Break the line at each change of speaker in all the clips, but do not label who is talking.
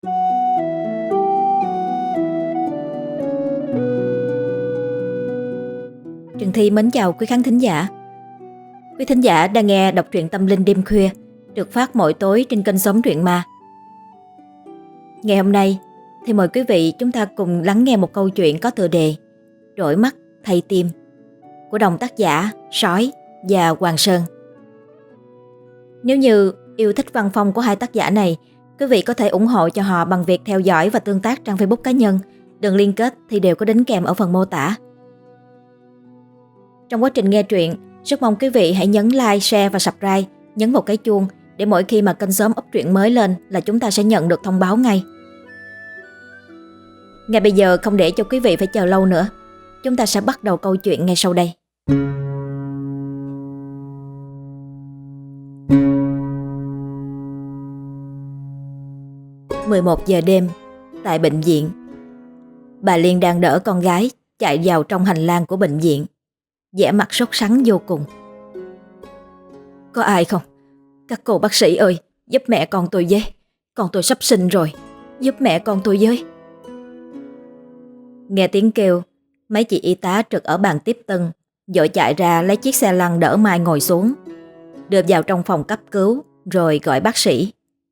Trần Thi mến chào quý khán thính giả. Quý thính giả đang nghe đọc truyện tâm linh đêm khuya được phát mỗi tối trên kênh Sống Truyện Ma. Ngày hôm nay thì mời quý vị chúng ta cùng lắng nghe một câu chuyện có tựa đề Đổi mắt thay tim của đồng tác giả Sói và Hoàng Sơn. Nếu như yêu thích văn phong của hai tác giả này, quý vị có thể ủng hộ cho họ bằng việc theo dõi và tương tác trang Facebook cá nhân. Đường liên kết thì đều có đính kèm ở phần mô tả. Trong quá trình nghe truyện, rất mong quý vị hãy nhấn like, share và subscribe, nhấn vào cái chuông để mỗi khi mà kênh Sớm up truyện mới lên là chúng ta sẽ nhận được thông báo ngay. Ngay bây giờ không để cho quý vị phải chờ lâu nữa, chúng ta sẽ bắt đầu câu chuyện ngay sau đây. Mười 11 giờ đêm, tại bệnh viện. Bà Liên đang đỡ con gái chạy vào trong hành lang của bệnh viện, vẻ mặt sốt sắng vô cùng. Có ai không? Các cô bác sĩ ơi, giúp mẹ con tôi với. Con tôi sắp sinh rồi, giúp mẹ con tôi với. Nghe tiếng kêu, mấy chị y tá trực ở bàn tiếp tân vội chạy ra lấy chiếc xe lăn đỡ Mai ngồi xuống, đưa vào trong phòng cấp cứu rồi gọi bác sĩ.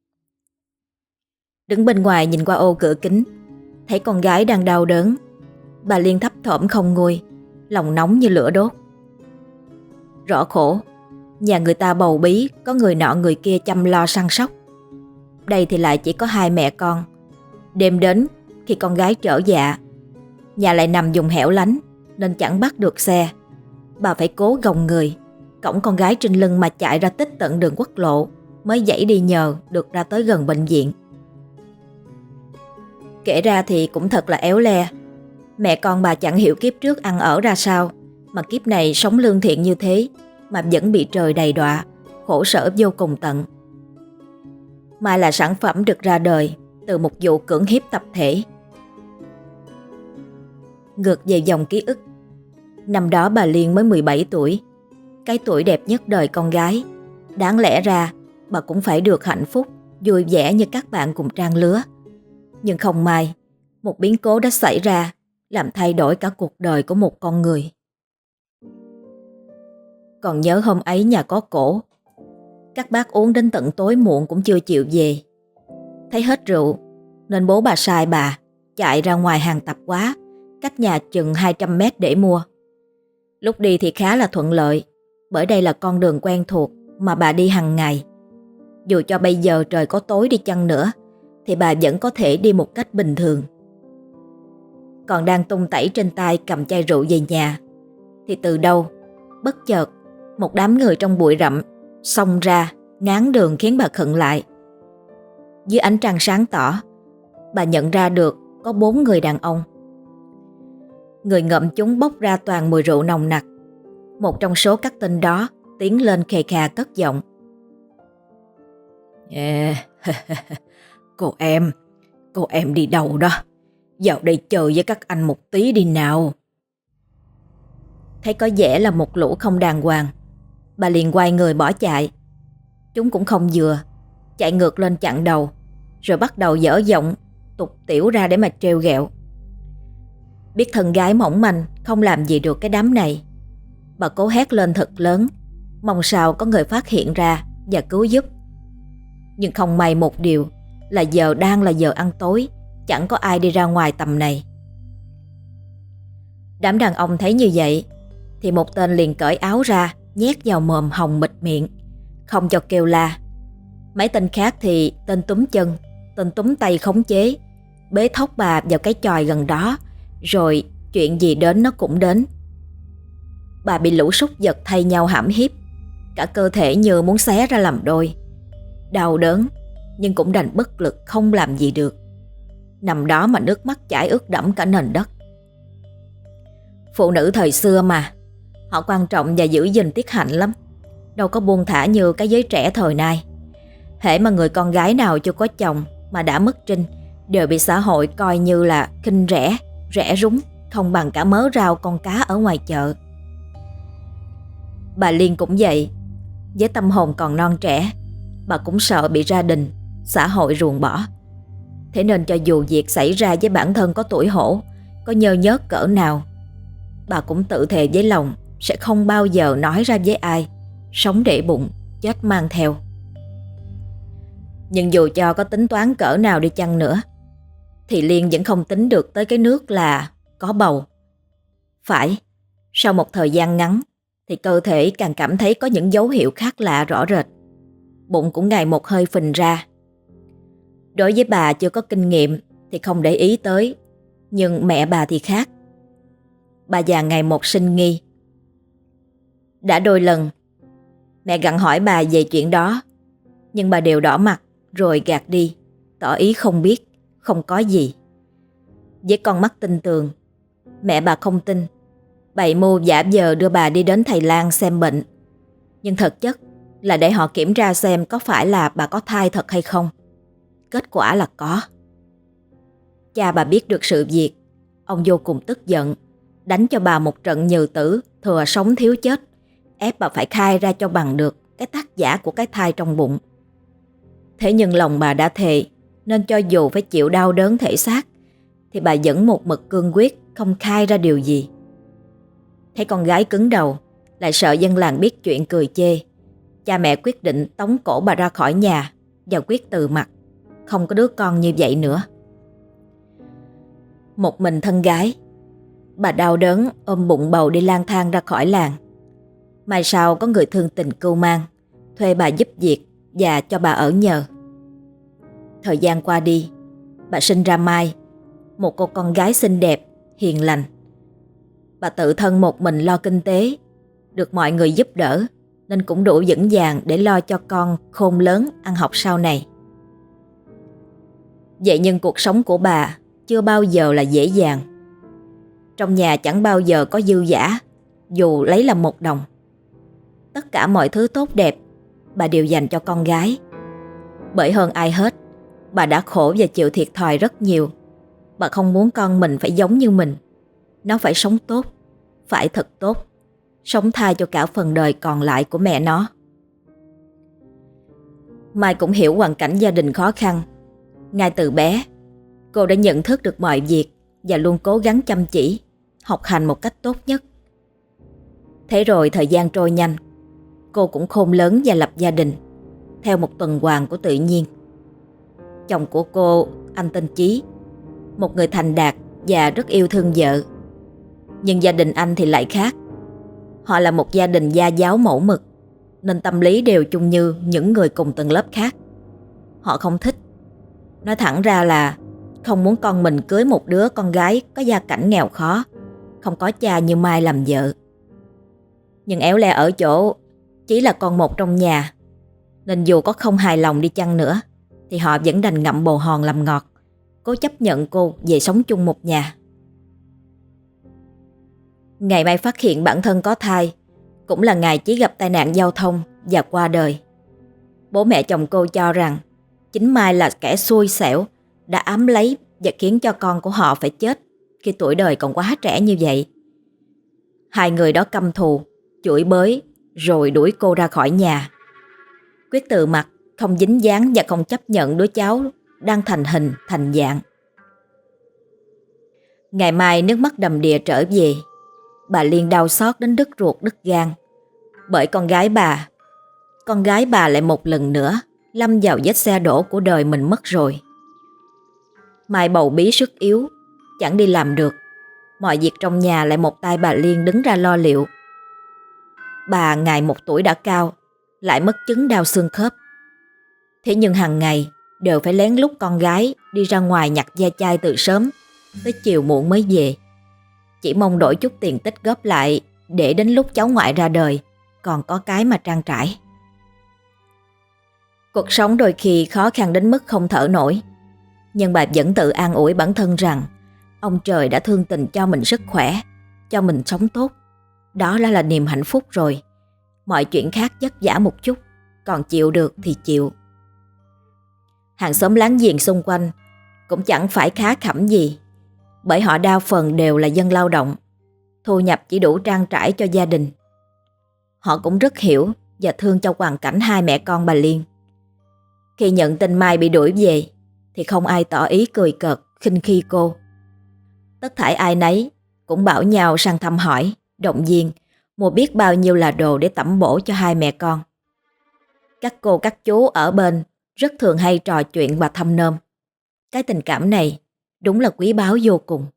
Đứng bên ngoài nhìn qua ô cửa kính, thấy con gái đang đau đớn. Bà Liên thấp thỏm không nguôi, lòng nóng như lửa đốt. Rõ khổ, nhà người ta bầu bí, có người nọ người kia chăm lo săn sóc. Đây thì lại chỉ có hai mẹ con. Đêm đến, khi con gái trở dạ, nhà lại nằm vùng hẻo lánh nên chẳng bắt được xe. Bà phải cố gồng người, cõng con gái trên lưng mà chạy ra tít tận đường quốc lộ, mới dãy đi nhờ được ra tới gần bệnh viện. Kể ra thì cũng thật là éo le. Mẹ con bà chẳng hiểu kiếp trước ăn ở ra sao, mà kiếp này sống lương thiện như thế mà vẫn bị trời đầy đọa, khổ sở vô cùng tận. Mai là sản phẩm được ra đời từ một vụ cưỡng hiếp tập thể. Ngược về dòng ký ức, năm đó bà Liên mới 17 tuổi, cái tuổi đẹp nhất đời con gái. Đáng lẽ ra bà cũng phải được hạnh phúc, vui vẻ như các bạn cùng trang lứa. Nhưng không may, một biến cố đã xảy ra, làm thay đổi cả cuộc đời của một con người. Còn nhớ hôm ấy nhà có cổ, các bác uống đến tận tối muộn cũng chưa chịu về. Thấy hết rượu nên bố bà sai bà chạy ra ngoài hàng tạp hóa cách nhà chừng 200 mét để mua. Lúc đi thì khá là thuận lợi, bởi đây là con đường quen thuộc mà bà đi hàng ngày. Dù cho bây giờ trời có tối đi chăng nữa thì bà vẫn có thể đi một cách bình thường. Còn đang tung tẩy trên tay cầm chai rượu về nhà thì từ đâu bất chợt một đám người trong bụi rậm xông ra ngáng đường khiến bà khựng lại. Dưới ánh trăng sáng tỏ, bà nhận ra được có 4 người đàn ông. Người ngậm chúng bốc ra toàn mùi rượu nồng nặc. Một trong số các tên đó tiến lên khè khà cất giọng. Cô em đi đâu đó? Vào đây chơi với các anh một tí đi nào. Thấy có vẻ là một lũ không đàng hoàng, bà liền quay người bỏ chạy. Chúng cũng không vừa, chạy ngược lên chặn đầu, rồi bắt đầu dở giọng tục tĩu ra để mà trêu ghẹo. Biết thân gái mỏng manh không làm gì được cái đám này, bà cố hét lên thật lớn, mong sao có người phát hiện ra và cứu giúp. Nhưng không may một điều là giờ đang là giờ ăn tối, chẳng có ai đi ra ngoài tầm này. Đám đàn ông thấy như vậy thì một tên liền cởi áo ra nhét vào mồm hồng bịt miệng, không cho kêu la. Mấy tên khác thì tên túm chân, tên túm tay khống chế, bế thốc bà vào cái chòi gần đó, rồi chuyện gì đến nó cũng đến. Bà bị lũ súc vật thay nhau hãm hiếp, cả cơ thể như muốn xé ra làm đôi. Đau đớn nhưng cũng đành bất lực không làm gì được, nằm đó mà nước mắt chảy ướt đẫm cả nền đất. Phụ nữ thời xưa mà, họ quan trọng và giữ gìn tiết hạnh lắm, đâu có buông thả như cái giới trẻ thời nay. Hễ mà người con gái nào chưa có chồng mà đã mất trinh đều bị xã hội coi như là khinh rẻ, rẻ rúng, không bằng cả mớ rau con cá ở ngoài chợ. Bà Liên cũng vậy, với tâm hồn còn non trẻ, bà cũng sợ bị gia đình, xã hội ruồng bỏ. Thế nên cho dù việc xảy ra với bản thân có tuổi hổ, có nhơ nhớt cỡ nào, bà cũng tự thề với lòng sẽ không bao giờ nói ra với ai, sống để bụng, chết mang theo. Nhưng dù cho có tính toán cỡ nào đi chăng nữa, thì Liên vẫn không tính được tới cái nước là có bầu. Phải, sau một thời gian ngắn thì cơ thể càng cảm thấy có những dấu hiệu khác lạ rõ rệt. Bụng cũng ngày một hơi phình ra. Đối với bà chưa có kinh nghiệm thì không để ý tới, nhưng mẹ bà thì khác. Bà già ngày một sinh nghi. Đã đôi lần mẹ gặng hỏi bà về chuyện đó, nhưng bà đều đỏ mặt rồi gạt đi, tỏ ý không biết, không có gì. Với con mắt tinh tường, mẹ bà không tin, bày mưu giả vờ đưa bà đi đến thầy lang xem bệnh. Nhưng thực chất là để họ kiểm tra xem có phải là bà có thai thật hay không. Kết quả là có. Cha bà biết được sự việc, ông vô cùng tức giận, đánh cho bà một trận nhừ tử, thừa sống thiếu chết, ép bà phải khai ra cho bằng được cái tác giả của cái thai trong bụng. Thế nhưng lòng bà đã thề, nên cho dù phải chịu đau đớn thể xác thì bà vẫn một mực cương quyết không khai ra điều gì. Thấy con gái cứng đầu, lại sợ dân làng biết chuyện cười chê, cha mẹ quyết định tống cổ bà ra khỏi nhà và quyết từ mặt, không có đứa con như vậy nữa. Một mình thân gái, bà đau đớn ôm bụng bầu đi lang thang ra khỏi làng. Mai sau có người thương tình cưu mang, thuê bà giúp việc và cho bà ở nhờ. Thời gian qua đi, bà sinh ra Mai, một cô con gái xinh đẹp, hiền lành. Bà tự thân một mình lo kinh tế, được mọi người giúp đỡ, nên cũng đủ vững vàng để lo cho con khôn lớn ăn học sau này. Vậy nhưng cuộc sống của bà chưa bao giờ là dễ dàng. Trong nhà chẳng bao giờ có dư dả, dù lấy làm một đồng. Tất cả mọi thứ tốt đẹp bà đều dành cho con gái. Bởi hơn ai hết, bà đã khổ và chịu thiệt thòi rất nhiều. Bà không muốn con mình phải giống như mình. Nó phải sống tốt, phải thật tốt, sống thay cho cả phần đời còn lại của mẹ nó. Mai cũng hiểu hoàn cảnh gia đình khó khăn. Ngay từ bé, cô đã nhận thức được mọi việc và luôn cố gắng chăm chỉ, học hành một cách tốt nhất. Thế rồi thời gian trôi nhanh, cô cũng khôn lớn và lập gia đình, theo một tuần hoàn của tự nhiên. Chồng của cô, anh tên Chí, một người thành đạt và rất yêu thương vợ. Nhưng gia đình anh thì lại khác. Họ là một gia đình gia giáo mẫu mực, nên tâm lý đều chung như những người cùng tầng lớp khác. Họ không thích, nói thẳng ra là không muốn con mình cưới một đứa con gái có gia cảnh nghèo khó, không có cha như Mai làm vợ. Nhưng éo le ở chỗ Chí là con một trong nhà, nên dù có không hài lòng đi chăng nữa thì họ vẫn đành ngậm bồ hòn làm ngọt, cố chấp nhận cô về sống chung một nhà. Ngày Mai phát hiện bản thân có thai cũng là ngày Chí gặp tai nạn giao thông và qua đời. Bố mẹ chồng cô cho rằng chính Mai là kẻ xui xẻo đã ám lấy và khiến cho con của họ phải chết khi tuổi đời còn quá trẻ như vậy. Hai người đó căm thù, chửi bới rồi đuổi cô ra khỏi nhà. Quyết từ mặt, không dính dáng và không chấp nhận đứa cháu đang thành hình thành dạng. Ngày Mai nước mắt đầm đìa trở về. Bà Liên đau xót đến đứt ruột đứt gan. Bởi con gái bà lại một lần nữa lâm vào vết xe đổ của đời mình mất rồi. Mai bầu bí sức yếu, chẳng đi làm được. Mọi việc trong nhà lại một tay bà Liên đứng ra lo liệu. Bà ngày một tuổi đã cao, lại mất chứng đau xương khớp. Thế nhưng hàng ngày đều phải lén lút con gái đi ra ngoài nhặt ve chai từ sớm tới chiều muộn mới về. Chỉ mong đổi chút tiền tích góp lại để đến lúc cháu ngoại ra đời còn có cái mà trang trải. Cuộc sống đôi khi khó khăn đến mức không thở nổi, nhưng bà vẫn tự an ủi bản thân rằng ông trời đã thương tình cho mình sức khỏe, cho mình sống tốt. Đó là niềm hạnh phúc rồi. Mọi chuyện khác vất vả một chút, còn chịu được thì chịu. Hàng xóm láng giềng xung quanh cũng chẳng phải khá khẩm gì, bởi họ đa phần đều là dân lao động, thu nhập chỉ đủ trang trải cho gia đình. Họ cũng rất hiểu và thương cho hoàn cảnh hai mẹ con bà Liên. Khi nhận tin Mai bị đuổi về thì không ai tỏ ý cười cợt, khinh khi cô. Tất thảy ai nấy cũng bảo nhau sang thăm hỏi, động viên, mua biết bao nhiêu là đồ để tẩm bổ cho hai mẹ con. Các cô các chú ở bên rất thường hay trò chuyện và thăm nôm. Cái tình cảm này đúng là quý báu vô cùng.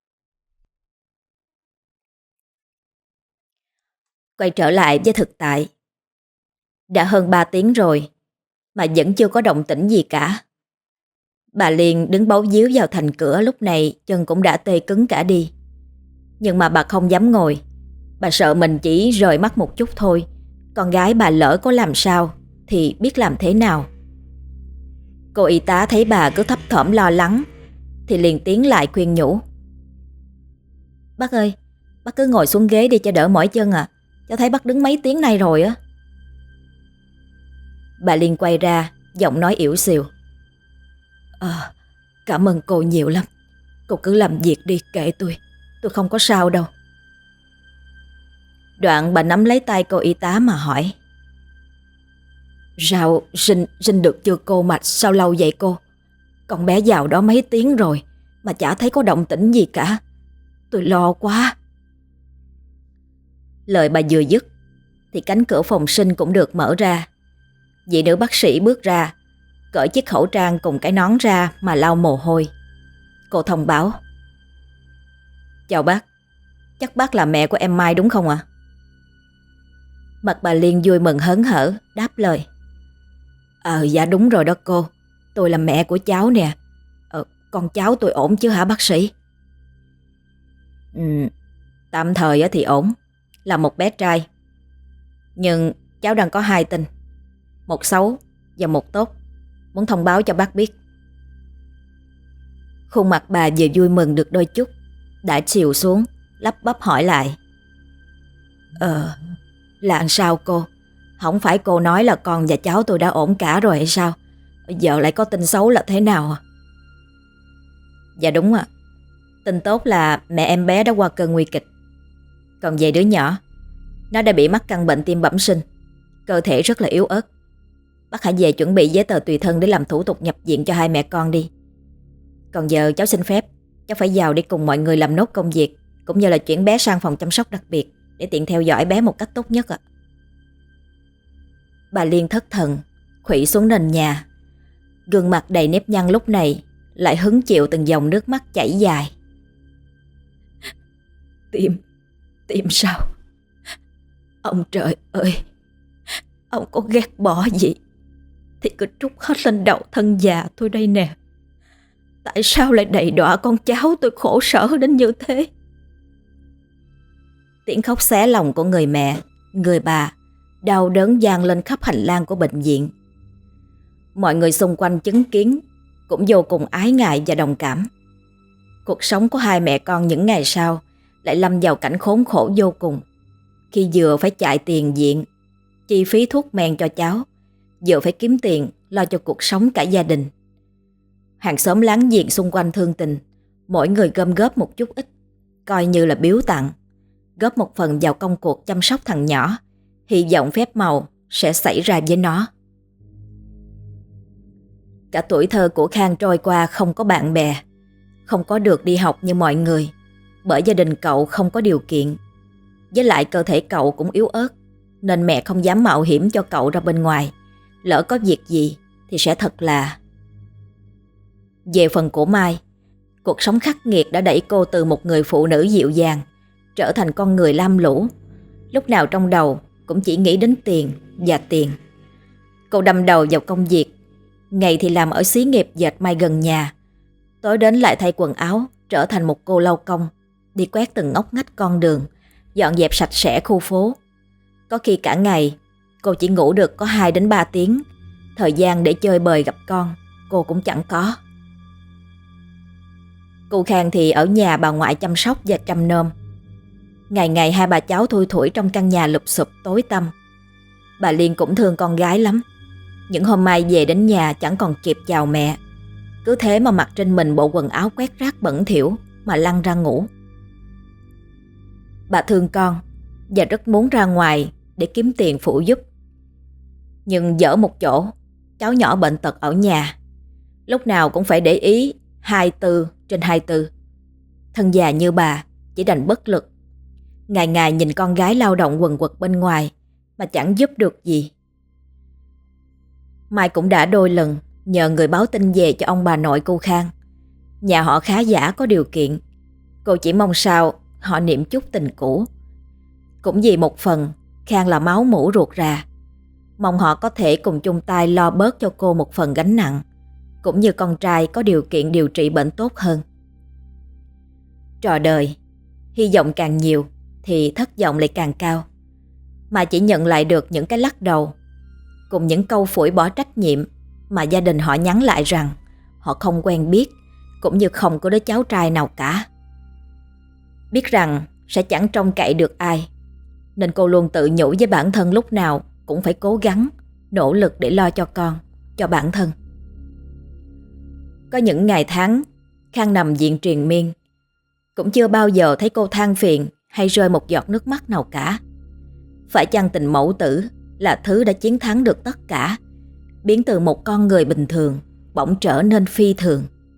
Quay trở lại với thực tại. Đã hơn 3 tiếng rồi mà vẫn chưa có động tĩnh gì cả. Bà Liên đứng bấu víu vào thành cửa, lúc này chân cũng đã tê cứng cả đi. Nhưng mà bà không dám ngồi. Bà sợ mình chỉ rời mắt một chút thôi, con gái bà lỡ có làm sao thì biết làm thế nào. Cô y tá thấy bà cứ thấp thỏm lo lắng thì liền tiến lại khuyên nhủ. Bác ơi, bác cứ ngồi xuống ghế đi cho đỡ mỏi chân à. Cháu thấy bác đứng mấy tiếng nay rồi á. Bà Liên quay ra, giọng nói ỉu xìu. Cảm ơn cô nhiều lắm. Cô cứ làm việc đi, kệ tôi không có sao đâu. Đoạn bà nắm lấy tay cô y tá mà hỏi. Sao sinh được chưa cô, mà sao lâu vậy cô? Con bé vào đó mấy tiếng rồi mà chả thấy có động tĩnh gì cả. Tôi lo quá. Lời bà vừa dứt thì cánh cửa phòng sinh cũng được mở ra. Vị nữ bác sĩ bước ra, cởi chiếc khẩu trang cùng cái nón ra mà lau mồ hôi. Cô thông báo. Chào bác, chắc bác là mẹ của em Mai đúng không ạ? Mặt bà Liên vui mừng hớn hở đáp lời. Dạ đúng rồi đó cô, tôi là mẹ của cháu nè. Con cháu tôi ổn chứ hả bác sĩ? Tạm thời thì ổn, là một bé trai. Nhưng cháu đang có 2 tin, một xấu và một tốt, muốn thông báo cho bác biết. Khuôn mặt bà vừa vui mừng được đôi chút đã xìu xuống, lắp bắp hỏi lại. Là làm sao cô? Không phải cô nói là con và cháu tôi đã ổn cả rồi hay sao? Giờ lại có tin xấu là thế nào à? Dạ đúng ạ. Tin tốt là mẹ em bé đã qua cơn nguy kịch. Còn về đứa nhỏ, nó đã bị mắc căn bệnh tim bẩm sinh, cơ thể rất là yếu ớt. Bác hãy về chuẩn bị giấy tờ tùy thân để làm thủ tục nhập viện cho hai mẹ con đi. Còn giờ cháu xin phép, cháu phải vào để cùng mọi người làm nốt công việc, cũng như là chuyển bé sang phòng chăm sóc đặc biệt để tiện theo dõi bé một cách tốt nhất ạ. Bà Liên thất thần, khuỵu xuống nền nhà. Gương mặt đầy nếp nhăn lúc này lại hứng chịu từng dòng nước mắt chảy dài. Tim sao? Ông trời ơi, ông có ghét bỏ gì thì cứ trút hết lên đầu thân già tôi đây nè. Tại sao lại đầy đọa con cháu tôi khổ sở đến như thế? Tiếng khóc xé lòng của người mẹ, người bà đau đớn vang lên khắp hành lang của bệnh viện. Mọi người xung quanh chứng kiến cũng vô cùng ái ngại và đồng cảm. Cuộc sống của hai mẹ con những ngày sau lại lâm vào cảnh khốn khổ vô cùng, khi vừa phải chạy tiền viện, chi phí thuốc men cho cháu, vừa phải kiếm tiền lo cho cuộc sống cả gia đình. Hàng xóm láng giềng xung quanh thương tình, mỗi người gom góp một chút ít, coi như là biếu tặng, góp một phần vào công cuộc chăm sóc thằng nhỏ, hy vọng phép màu sẽ xảy ra với nó. Cả tuổi thơ của Khang trôi qua không có bạn bè, không có được đi học như mọi người, bởi gia đình cậu không có điều kiện. Với lại cơ thể cậu cũng yếu ớt, nên mẹ không dám mạo hiểm cho cậu ra bên ngoài. Lỡ có việc gì thì sẽ thật là... Về phần của Mai, cuộc sống khắc nghiệt đã đẩy cô từ một người phụ nữ dịu dàng trở thành con người lam lũ, lúc nào trong đầu cũng chỉ nghĩ đến tiền và tiền. Cô đâm đầu vào công việc, ngày thì làm ở xí nghiệp dệt may gần nhà, tối đến lại thay quần áo trở thành một cô lau công, đi quét từng ngóc ngách con đường, dọn dẹp sạch sẽ khu phố. Có khi cả ngày cô chỉ ngủ được có 2 đến 3 tiếng, thời gian để chơi bời gặp con cô cũng chẳng có. Cô Khang thì ở nhà bà ngoại chăm sóc và chăm nom. Ngày ngày hai bà cháu thui thủi trong căn nhà lụp xụp tối tăm. Bà Liên cũng thương con gái lắm. Những hôm Mai về đến nhà chẳng còn kịp chào mẹ, cứ thế mà mặc trên mình bộ quần áo quét rác bẩn thỉu mà lăn ra ngủ. Bà thương con và rất muốn ra ngoài để kiếm tiền phụ giúp. Nhưng dở một chỗ, cháu nhỏ bệnh tật ở nhà, lúc nào cũng phải để ý 24/24. Thân già như bà chỉ đành bất lực, ngày ngày nhìn con gái lao động quần quật bên ngoài mà chẳng giúp được gì. Mai cũng đã đôi lần nhờ người báo tin về cho ông bà nội cô Khang. Nhà họ khá giả có điều kiện, cô chỉ mong sao họ niệm chút tình cũ. Cũng vì một phần Khang là máu mủ ruột rà, mong họ có thể cùng chung tay lo bớt cho cô một phần gánh nặng, cũng như con trai có điều kiện điều trị bệnh tốt hơn. Trò đời, hy vọng càng nhiều thì thất vọng lại càng cao, mà chỉ nhận lại được những cái lắc đầu cùng những câu phủi bỏ trách nhiệm mà gia đình họ nhắn lại rằng họ không quen biết, cũng như không có đứa cháu trai nào cả. Biết rằng sẽ chẳng trông cậy được ai, nên cô luôn tự nhủ với bản thân lúc nào cũng phải cố gắng, nỗ lực để lo cho con, cho bản thân. Có những ngày tháng Khang nằm viện triền miên, cũng chưa bao giờ thấy cô than phiền hay rơi một giọt nước mắt nào cả. Phải chăng tình mẫu tử là thứ đã chiến thắng được tất cả, biến từ một con người bình thường bỗng trở nên phi thường.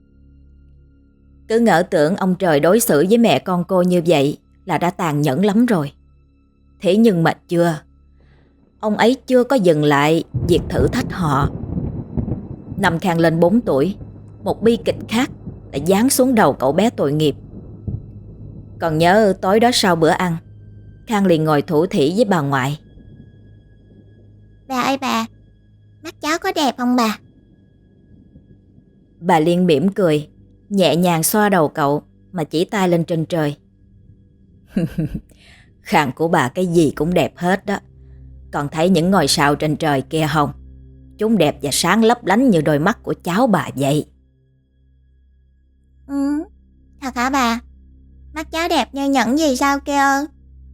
Cứ ngỡ tưởng ông trời đối xử với mẹ con cô như vậy là đã tàn nhẫn lắm rồi. Thế nhưng mà chưa. Ông ấy chưa có dừng lại việc thử thách họ. Năm Khang lên 4 tuổi, một bi kịch khác đã giáng xuống đầu cậu bé tội nghiệp. Còn nhớ tối đó sau bữa ăn, Khang liền ngồi thủ thỉ với bà ngoại.
Bà ơi bà, mắt cháu có đẹp không bà?
Bà Liên mỉm cười, nhẹ nhàng xoa đầu cậu mà chỉ tay lên trên trời. Khang của bà cái gì cũng đẹp hết đó. Còn thấy những ngôi sao trên trời kia không? Chúng đẹp và sáng lấp lánh như đôi mắt của cháu bà vậy.
Thật hả bà? Mắt cháu đẹp như những gì sao kia ơi?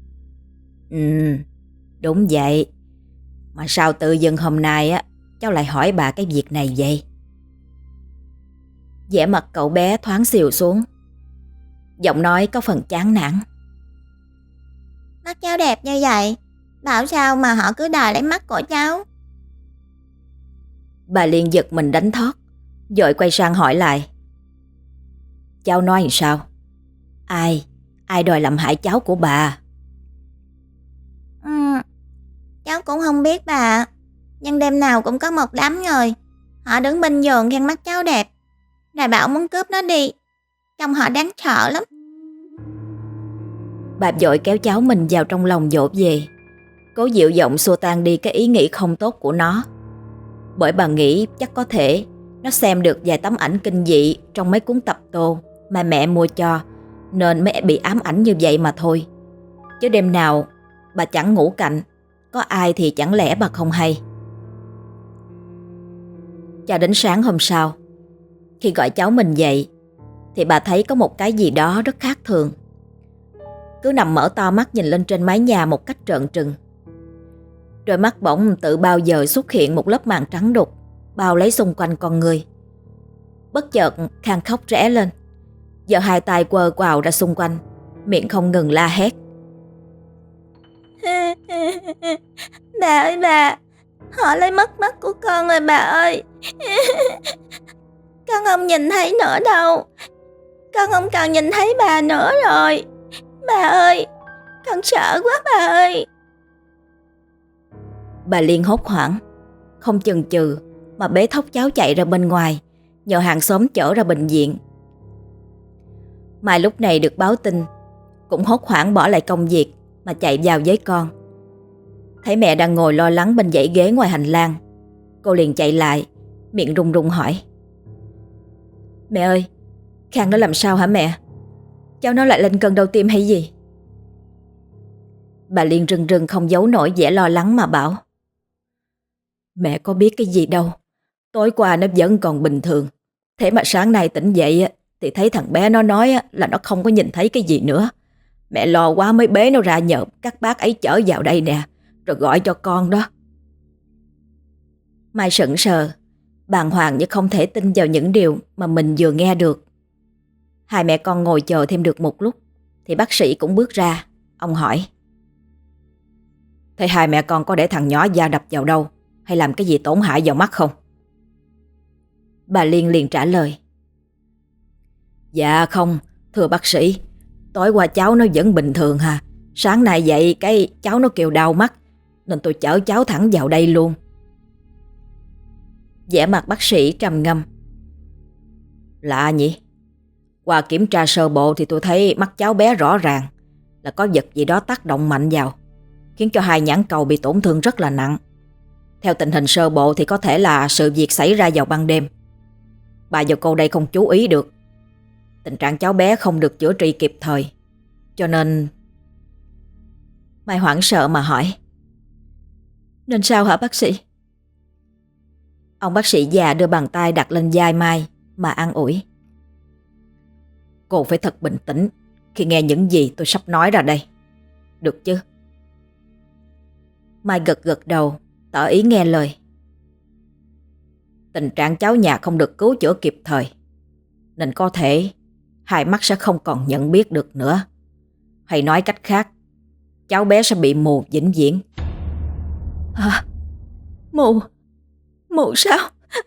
Đúng vậy. Mà sao tự dưng hôm nay á cháu lại hỏi bà cái việc này vậy? Vẻ mặt cậu bé thoáng xìu xuống, giọng nói có phần chán nản.
Mắt cháu đẹp như vậy, bảo sao mà họ cứ đòi lấy mắt của cháu?
Bà liền giật mình đánh thót, vội quay sang hỏi lại. Cháu nói sao? Ai đòi làm hại cháu của bà?
Cháu cũng không biết bà, nhưng đêm nào cũng có một đám người, họ đứng bên giường khen mắt cháu đẹp, rồi bảo muốn cướp nó đi, trông họ đáng sợ lắm.
Bà vội kéo cháu mình vào trong lòng dỗ về, cố dịu giọng xua tan đi cái ý nghĩ không tốt của nó. Bởi bà nghĩ chắc có thể nó xem được vài tấm ảnh kinh dị trong mấy cuốn tập tô mà mẹ mua cho, nên mới bị ám ảnh như vậy mà thôi. Chứ đêm nào bà chẳng ngủ cạnh, có ai thì chẳng lẽ bà không hay. Cho đến sáng hôm sau, khi gọi cháu mình dậy, thì bà thấy có một cái gì đó rất khác thường. Cứ nằm mở to mắt nhìn lên trên mái nhà một cách trợn trừng. Đôi mắt bỗng tự bao giờ xuất hiện một lớp màn trắng đục bao lấy xung quanh con người. Bất chợt Khang khóc rẽ lên, giờ hai tay quơ quào ra xung quanh, miệng không ngừng la hét.
Bà ơi bà, họ lấy mất mắt của con rồi bà ơi. Con không nhìn thấy nữa đâu. Con không còn nhìn thấy bà nữa rồi. Bà ơi, con sợ quá bà ơi.
Bà Liên hốt hoảng, không chần chừ mà bế thốc cháu chạy ra bên ngoài, nhờ hàng xóm chở ra bệnh viện. Mai lúc này được báo tin, cũng hốt hoảng bỏ lại công việc mà chạy vào với con. Thấy mẹ đang ngồi lo lắng bên dãy ghế ngoài hành lang, cô liền chạy lại, miệng run run hỏi. Mẹ ơi, Khang nó làm sao hả mẹ? Cháu nó lại lên cơn đau tim hay gì? Bà Liên rưng rưng không giấu nổi vẻ lo lắng mà bảo. Mẹ có biết cái gì đâu, tối qua nó vẫn còn bình thường. Thế mà sáng nay tỉnh dậy thì thấy thằng bé nó nói là nó không có nhìn thấy cái gì nữa. Mẹ lo quá mới bế nó ra nhờ các bác ấy chở vào đây nè, rồi gọi cho con đó. Mai sững sờ, bàng hoàng như không thể tin vào những điều mà mình vừa nghe được. Hai mẹ con ngồi chờ thêm được một lúc thì bác sĩ cũng bước ra. Ông hỏi. Thế hai mẹ con có để thằng nhỏ da đập vào đâu hay làm cái gì tổn hại vào mắt không? Bà Liên liền trả lời. Dạ không, thưa bác sĩ, tối qua cháu nó vẫn bình thường hà. Sáng nay dậy cái cháu nó kêu đau mắt, nên tôi chở cháu thẳng vào đây luôn. Vẻ mặt bác sĩ trầm ngâm. Lạ nhỉ? Qua kiểm tra sơ bộ thì tôi thấy mắt cháu bé rõ ràng là có vật gì đó tác động mạnh vào, khiến cho hai nhãn cầu bị tổn thương rất là nặng. Theo tình hình sơ bộ thì có thể là sự việc xảy ra vào ban đêm. Bà và cô đây không chú ý được. Tình trạng cháu bé không được chữa trị kịp thời, cho nên... Mai hoảng sợ mà hỏi. Nên sao hả bác sĩ? Ông bác sĩ già đưa bàn tay đặt lên vai Mai mà an ủi. Cô phải thật bình tĩnh khi nghe những gì tôi sắp nói ra đây. Được chứ? Mai gật gật đầu, tỏ ý nghe lời. Tình trạng cháu nhà không được cứu chữa kịp thời, nên có thể hai mắt sẽ không còn nhận biết được nữa. Hay nói cách khác, cháu bé sẽ bị mù vĩnh viễn. Hả? Mù? Mù sao?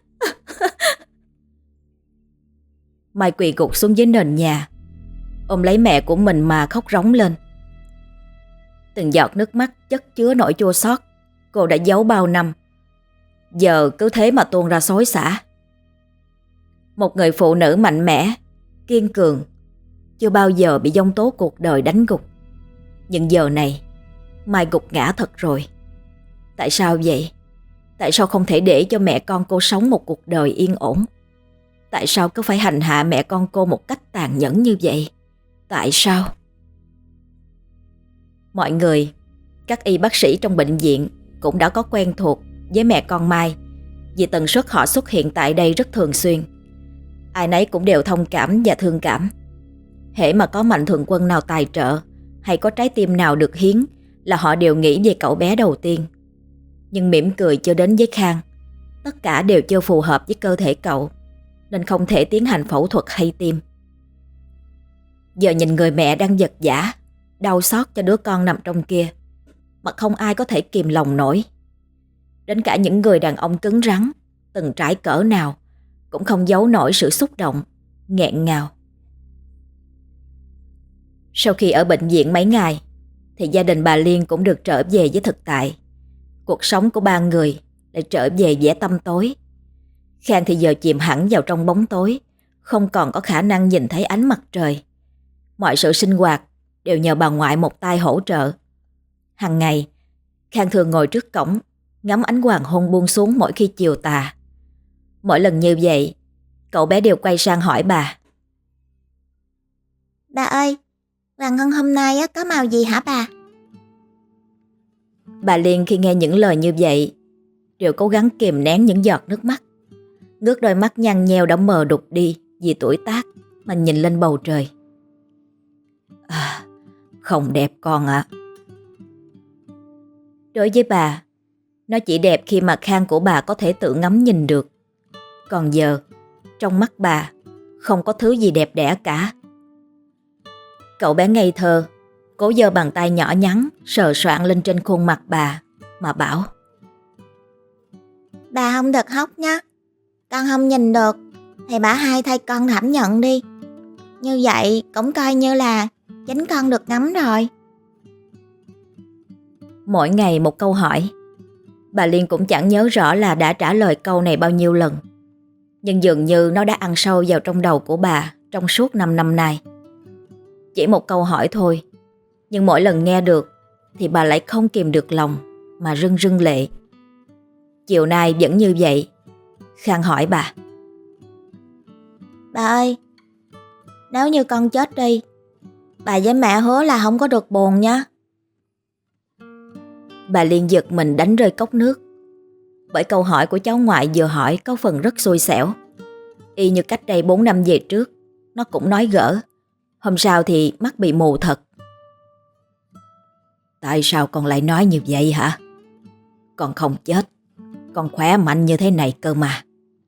Mai quỳ gục xuống dưới nền nhà, ôm lấy mẹ của mình mà khóc rống lên. Từng giọt nước mắt chất chứa nỗi chua xót cô đã giấu bao năm, giờ cứ thế mà tuôn ra xối xả. Một người phụ nữ mạnh mẽ, kiên cường, chưa bao giờ bị giông tố cuộc đời đánh gục. Nhưng giờ này Mai gục ngã thật rồi. Tại sao vậy? Tại sao không thể để cho mẹ con cô sống một cuộc đời yên ổn? Tại sao cứ phải hành hạ mẹ con cô một cách tàn nhẫn như vậy? Tại sao? Mọi người, các y bác sĩ trong bệnh viện cũng đã có quen thuộc với mẹ con Mai, vì tần suất họ xuất hiện tại đây rất thường xuyên. Ai nấy cũng đều thông cảm và thương cảm. Hễ mà có mạnh thường quân nào tài trợ hay có trái tim nào được hiến là họ đều nghĩ về cậu bé đầu tiên. Nhưng mỉm cười chưa đến với Khang. Tất cả đều chưa phù hợp với cơ thể cậu, nên không thể tiến hành phẫu thuật hay tim. Giờ nhìn người mẹ đang giật giã, đau xót cho đứa con nằm trong kia, mà không ai có thể kìm lòng nổi. Đến cả những người đàn ông cứng rắn, từng trải cỡ nào, cũng không giấu nổi sự xúc động, nghẹn ngào. Sau khi ở bệnh viện mấy ngày, thì gia đình bà Liên cũng được trở về với thực tại. Cuộc sống của ba người lại trở về vẻ tăm tối. Khang thì giờ chìm hẳn vào trong bóng tối, không còn có khả năng nhìn thấy ánh mặt trời. Mọi sự sinh hoạt đều nhờ bà ngoại một tay hỗ trợ. Hằng ngày, Khang thường ngồi trước cổng, ngắm ánh hoàng hôn buông xuống mỗi khi chiều tà. Mỗi lần như vậy, cậu bé đều quay sang hỏi bà.
Bà ơi, hoàng hôn hôm nay á, có màu gì hả bà?
Bà Liên khi nghe những lời như vậy đều cố gắng kìm nén những giọt nước mắt, ngước đôi mắt nhăn nheo đã mờ đục đi vì tuổi tác mà nhìn lên bầu trời. Không đẹp con ạ. Đối với bà, nó chỉ đẹp khi mà Khang của bà có thể tự ngắm nhìn được. Còn giờ, trong mắt bà không có thứ gì đẹp đẽ cả. Cậu bé ngây thơ cố giơ bàn tay nhỏ nhắn sờ soạng lên trên khuôn mặt bà mà bảo.
Bà không được khóc nhá. Con không nhìn được thì bà hai thay con cảm nhận đi. Như vậy cũng coi như là chính con được ngắm rồi.
Mỗi ngày một câu hỏi. Bà Liên cũng chẳng nhớ rõ là đã trả lời câu này bao nhiêu lần, nhưng dường như nó đã ăn sâu vào trong đầu của bà trong suốt 5 năm nay. Chỉ một câu hỏi thôi, nhưng mỗi lần nghe được thì bà lại không kìm được lòng mà rưng rưng lệ. Chiều nay vẫn như vậy. Khang hỏi bà.
Bà ơi, nếu như con chết đi, bà với mẹ hứa là không có được buồn nhé.
Bà Liên giật mình đánh rơi cốc nước, bởi câu hỏi của cháu ngoại vừa hỏi có phần rất xui xẻo. Y như cách đây 4 năm về trước, nó cũng nói gỡ. Hôm sau thì mắt bị mù thật. Tại sao con lại nói như vậy hả? Con không chết, con khỏe mạnh như thế này cơ mà.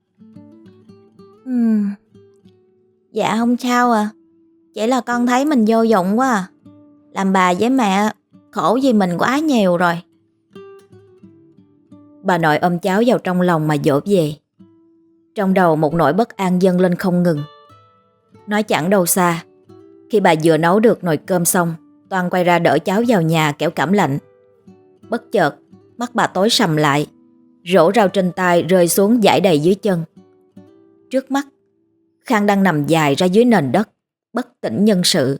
Dạ không sao à. Chỉ là con thấy mình vô dụng quá à. Làm bà với mẹ khổ vì mình quá nhiều rồi.
Bà nội ôm cháu vào trong lòng mà dỗ về. Trong đầu một nỗi bất an dâng lên không ngừng. Nói chẳng đâu xa, khi bà vừa nấu được nồi cơm xong, Toan quay ra đỡ cháu vào nhà kẻo cảm lạnh. Bất chợt, mắt bà tối sầm lại, rổ rau trên tay rơi xuống dải đầy dưới chân. Trước mắt, Khang đang nằm dài ra dưới nền đất, bất tỉnh nhân sự.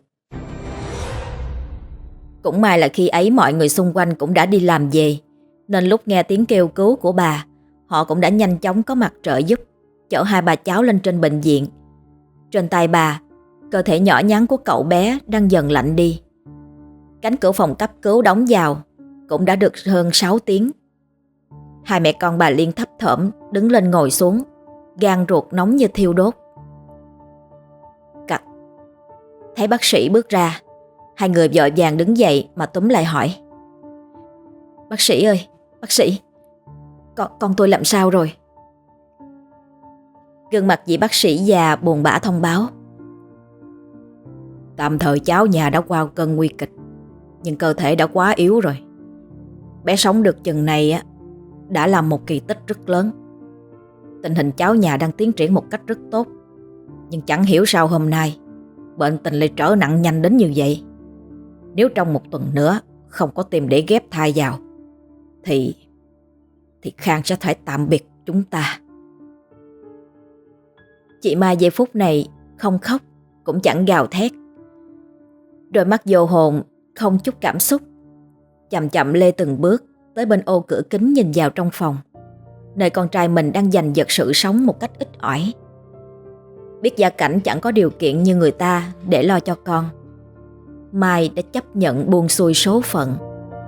Cũng may là khi ấy mọi người xung quanh cũng đã đi làm về, nên lúc nghe tiếng kêu cứu của bà, họ cũng đã nhanh chóng có mặt trợ giúp, chở hai bà cháu lên trên bệnh viện. Trên tay bà, cơ thể nhỏ nhắn của cậu bé đang dần lạnh đi. Cánh cửa phòng cấp cứu đóng vào cũng đã được hơn 6 tiếng. Hai mẹ con bà Liên thấp thỏm đứng lên ngồi xuống, gan ruột nóng như thiêu đốt. Cạch. Thấy bác sĩ bước ra, hai người vội vàng đứng dậy mà túm lại hỏi: Bác sĩ ơi, bác sĩ, con tôi làm sao rồi? Gương mặt vị bác sĩ già buồn bã thông báo: Tạm thời cháu nhà đã qua cơn nguy kịch, nhưng cơ thể đã quá yếu rồi. Bé sống được chừng này á đã là một kỳ tích rất lớn. Tình hình cháu nhà đang tiến triển một cách rất tốt, nhưng chẳng hiểu sao hôm nay bệnh tình lại trở nặng nhanh đến như vậy. Nếu trong một tuần nữa không có tìm để ghép thai vào thì Khang sẽ phải tạm biệt chúng ta. Chị Mai giây phút này không khóc cũng chẳng gào thét. Đôi mắt vô hồn không chút cảm xúc, chậm chậm lê từng bước tới bên ô cửa kính nhìn vào trong phòng, nơi con trai mình đang giành giật sự sống một cách ít ỏi. Biết gia cảnh chẳng có điều kiện như người ta để lo cho con, Mai đã chấp nhận buông xuôi số phận.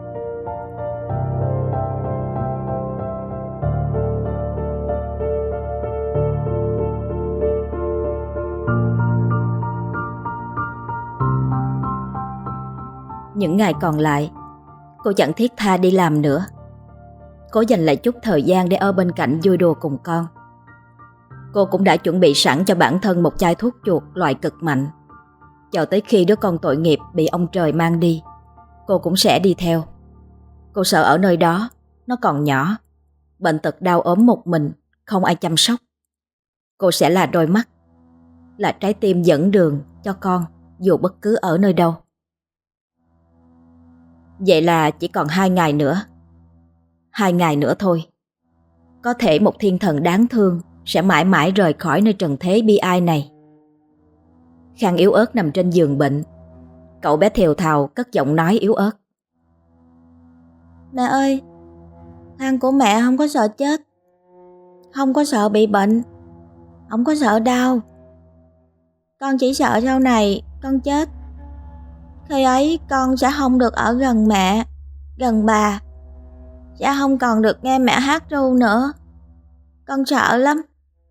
Những ngày còn lại, cô chẳng thiết tha đi làm nữa. Cô dành lại chút thời gian để ở bên cạnh vui đùa cùng con. Cô cũng đã chuẩn bị sẵn cho bản thân một chai thuốc chuột loại cực mạnh. Chờ tới khi đứa con tội nghiệp bị ông trời mang đi, cô cũng sẽ đi theo. Cô sợ ở nơi đó nó còn nhỏ, bệnh tật đau ốm một mình, không ai chăm sóc. Cô sẽ là đôi mắt, là trái tim dẫn đường cho con dù bất cứ ở nơi đâu. Vậy là chỉ còn 2 ngày nữa. 2 ngày nữa thôi. Có thể một thiên thần đáng thương sẽ mãi mãi rời khỏi nơi trần thế bi ai này. Khang yếu ớt nằm trên giường bệnh. Cậu bé thều thào cất giọng nói yếu ớt:
Mẹ ơi, Khang của mẹ không có sợ chết, không có sợ bị bệnh, không có sợ đau. Con chỉ sợ sau này con chết, khi ấy con sẽ không được ở gần mẹ, gần bà, sẽ không còn được nghe mẹ hát ru nữa. Con sợ lắm.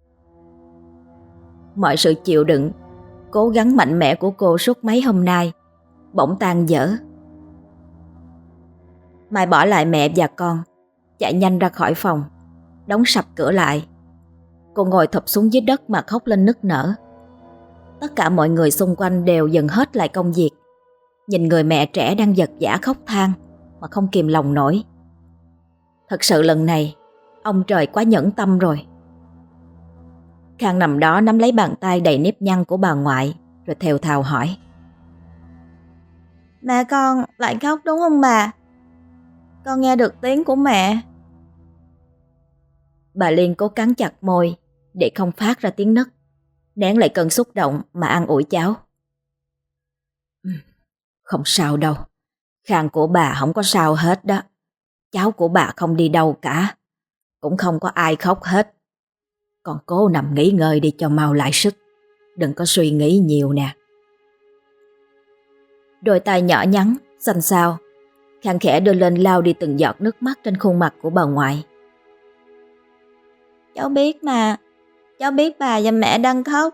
Mọi sự chịu đựng, cố gắng mạnh mẽ của cô suốt mấy hôm nay bỗng tan dở. Mai bỏ lại mẹ và con, chạy nhanh ra khỏi phòng, đóng sập cửa lại. Cô ngồi thụp xuống dưới đất mà khóc lên nức nở. Tất cả mọi người xung quanh đều dần hết lại công việc, nhìn người mẹ trẻ đang giật giã khóc than mà không kìm lòng nổi. Thật sự lần này ông trời quá nhẫn tâm rồi. Khang nằm đó nắm lấy bàn tay đầy nếp nhăn của bà ngoại, rồi thều thào hỏi:
Mẹ con lại khóc đúng không bà? Con nghe được tiếng của mẹ.
Bà Liên cố cắn chặt môi để không phát ra tiếng nấc, nén lại cơn xúc động mà an ủi cháu: Không sao đâu, Khang của bà không có sao hết đó. Cháu của bà không đi đâu cả, cũng không có ai khóc hết. Con cố nằm nghỉ ngơi đi cho mau lại sức, đừng có suy nghĩ nhiều nè. Đôi tay nhỏ nhắn, xanh xao, Khang khẽ đưa lên lau đi từng giọt nước mắt trên khuôn mặt của bà ngoại.
Cháu biết mà, cháu biết bà và mẹ đang khóc.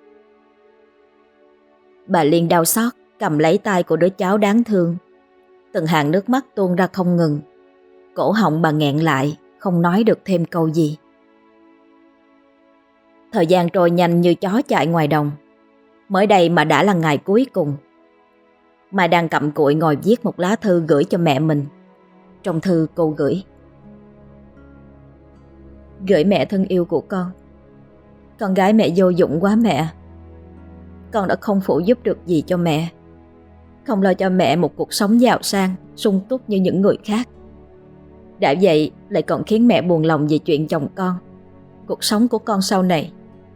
Bà Liên đau xót cầm lấy tay của đứa cháu đáng thương. Từng hàng nước mắt tuôn ra không ngừng. Cổ họng bà nghẹn lại, không nói được thêm câu gì. Thời gian trôi nhanh như chó chạy ngoài đồng. Mới đây mà đã là ngày cuối cùng. Mai đang cặm cụi ngồi viết một lá thư gửi cho mẹ mình. Trong thư cô gửi: Gửi mẹ thân yêu của con. Con gái mẹ vô dụng quá mẹ. Con đã không phụ giúp được gì cho mẹ, không lo cho mẹ một cuộc sống giàu sang, sung túc như những người khác. Đã vậy lại còn khiến mẹ buồn lòng về chuyện chồng con, cuộc sống của con sau này.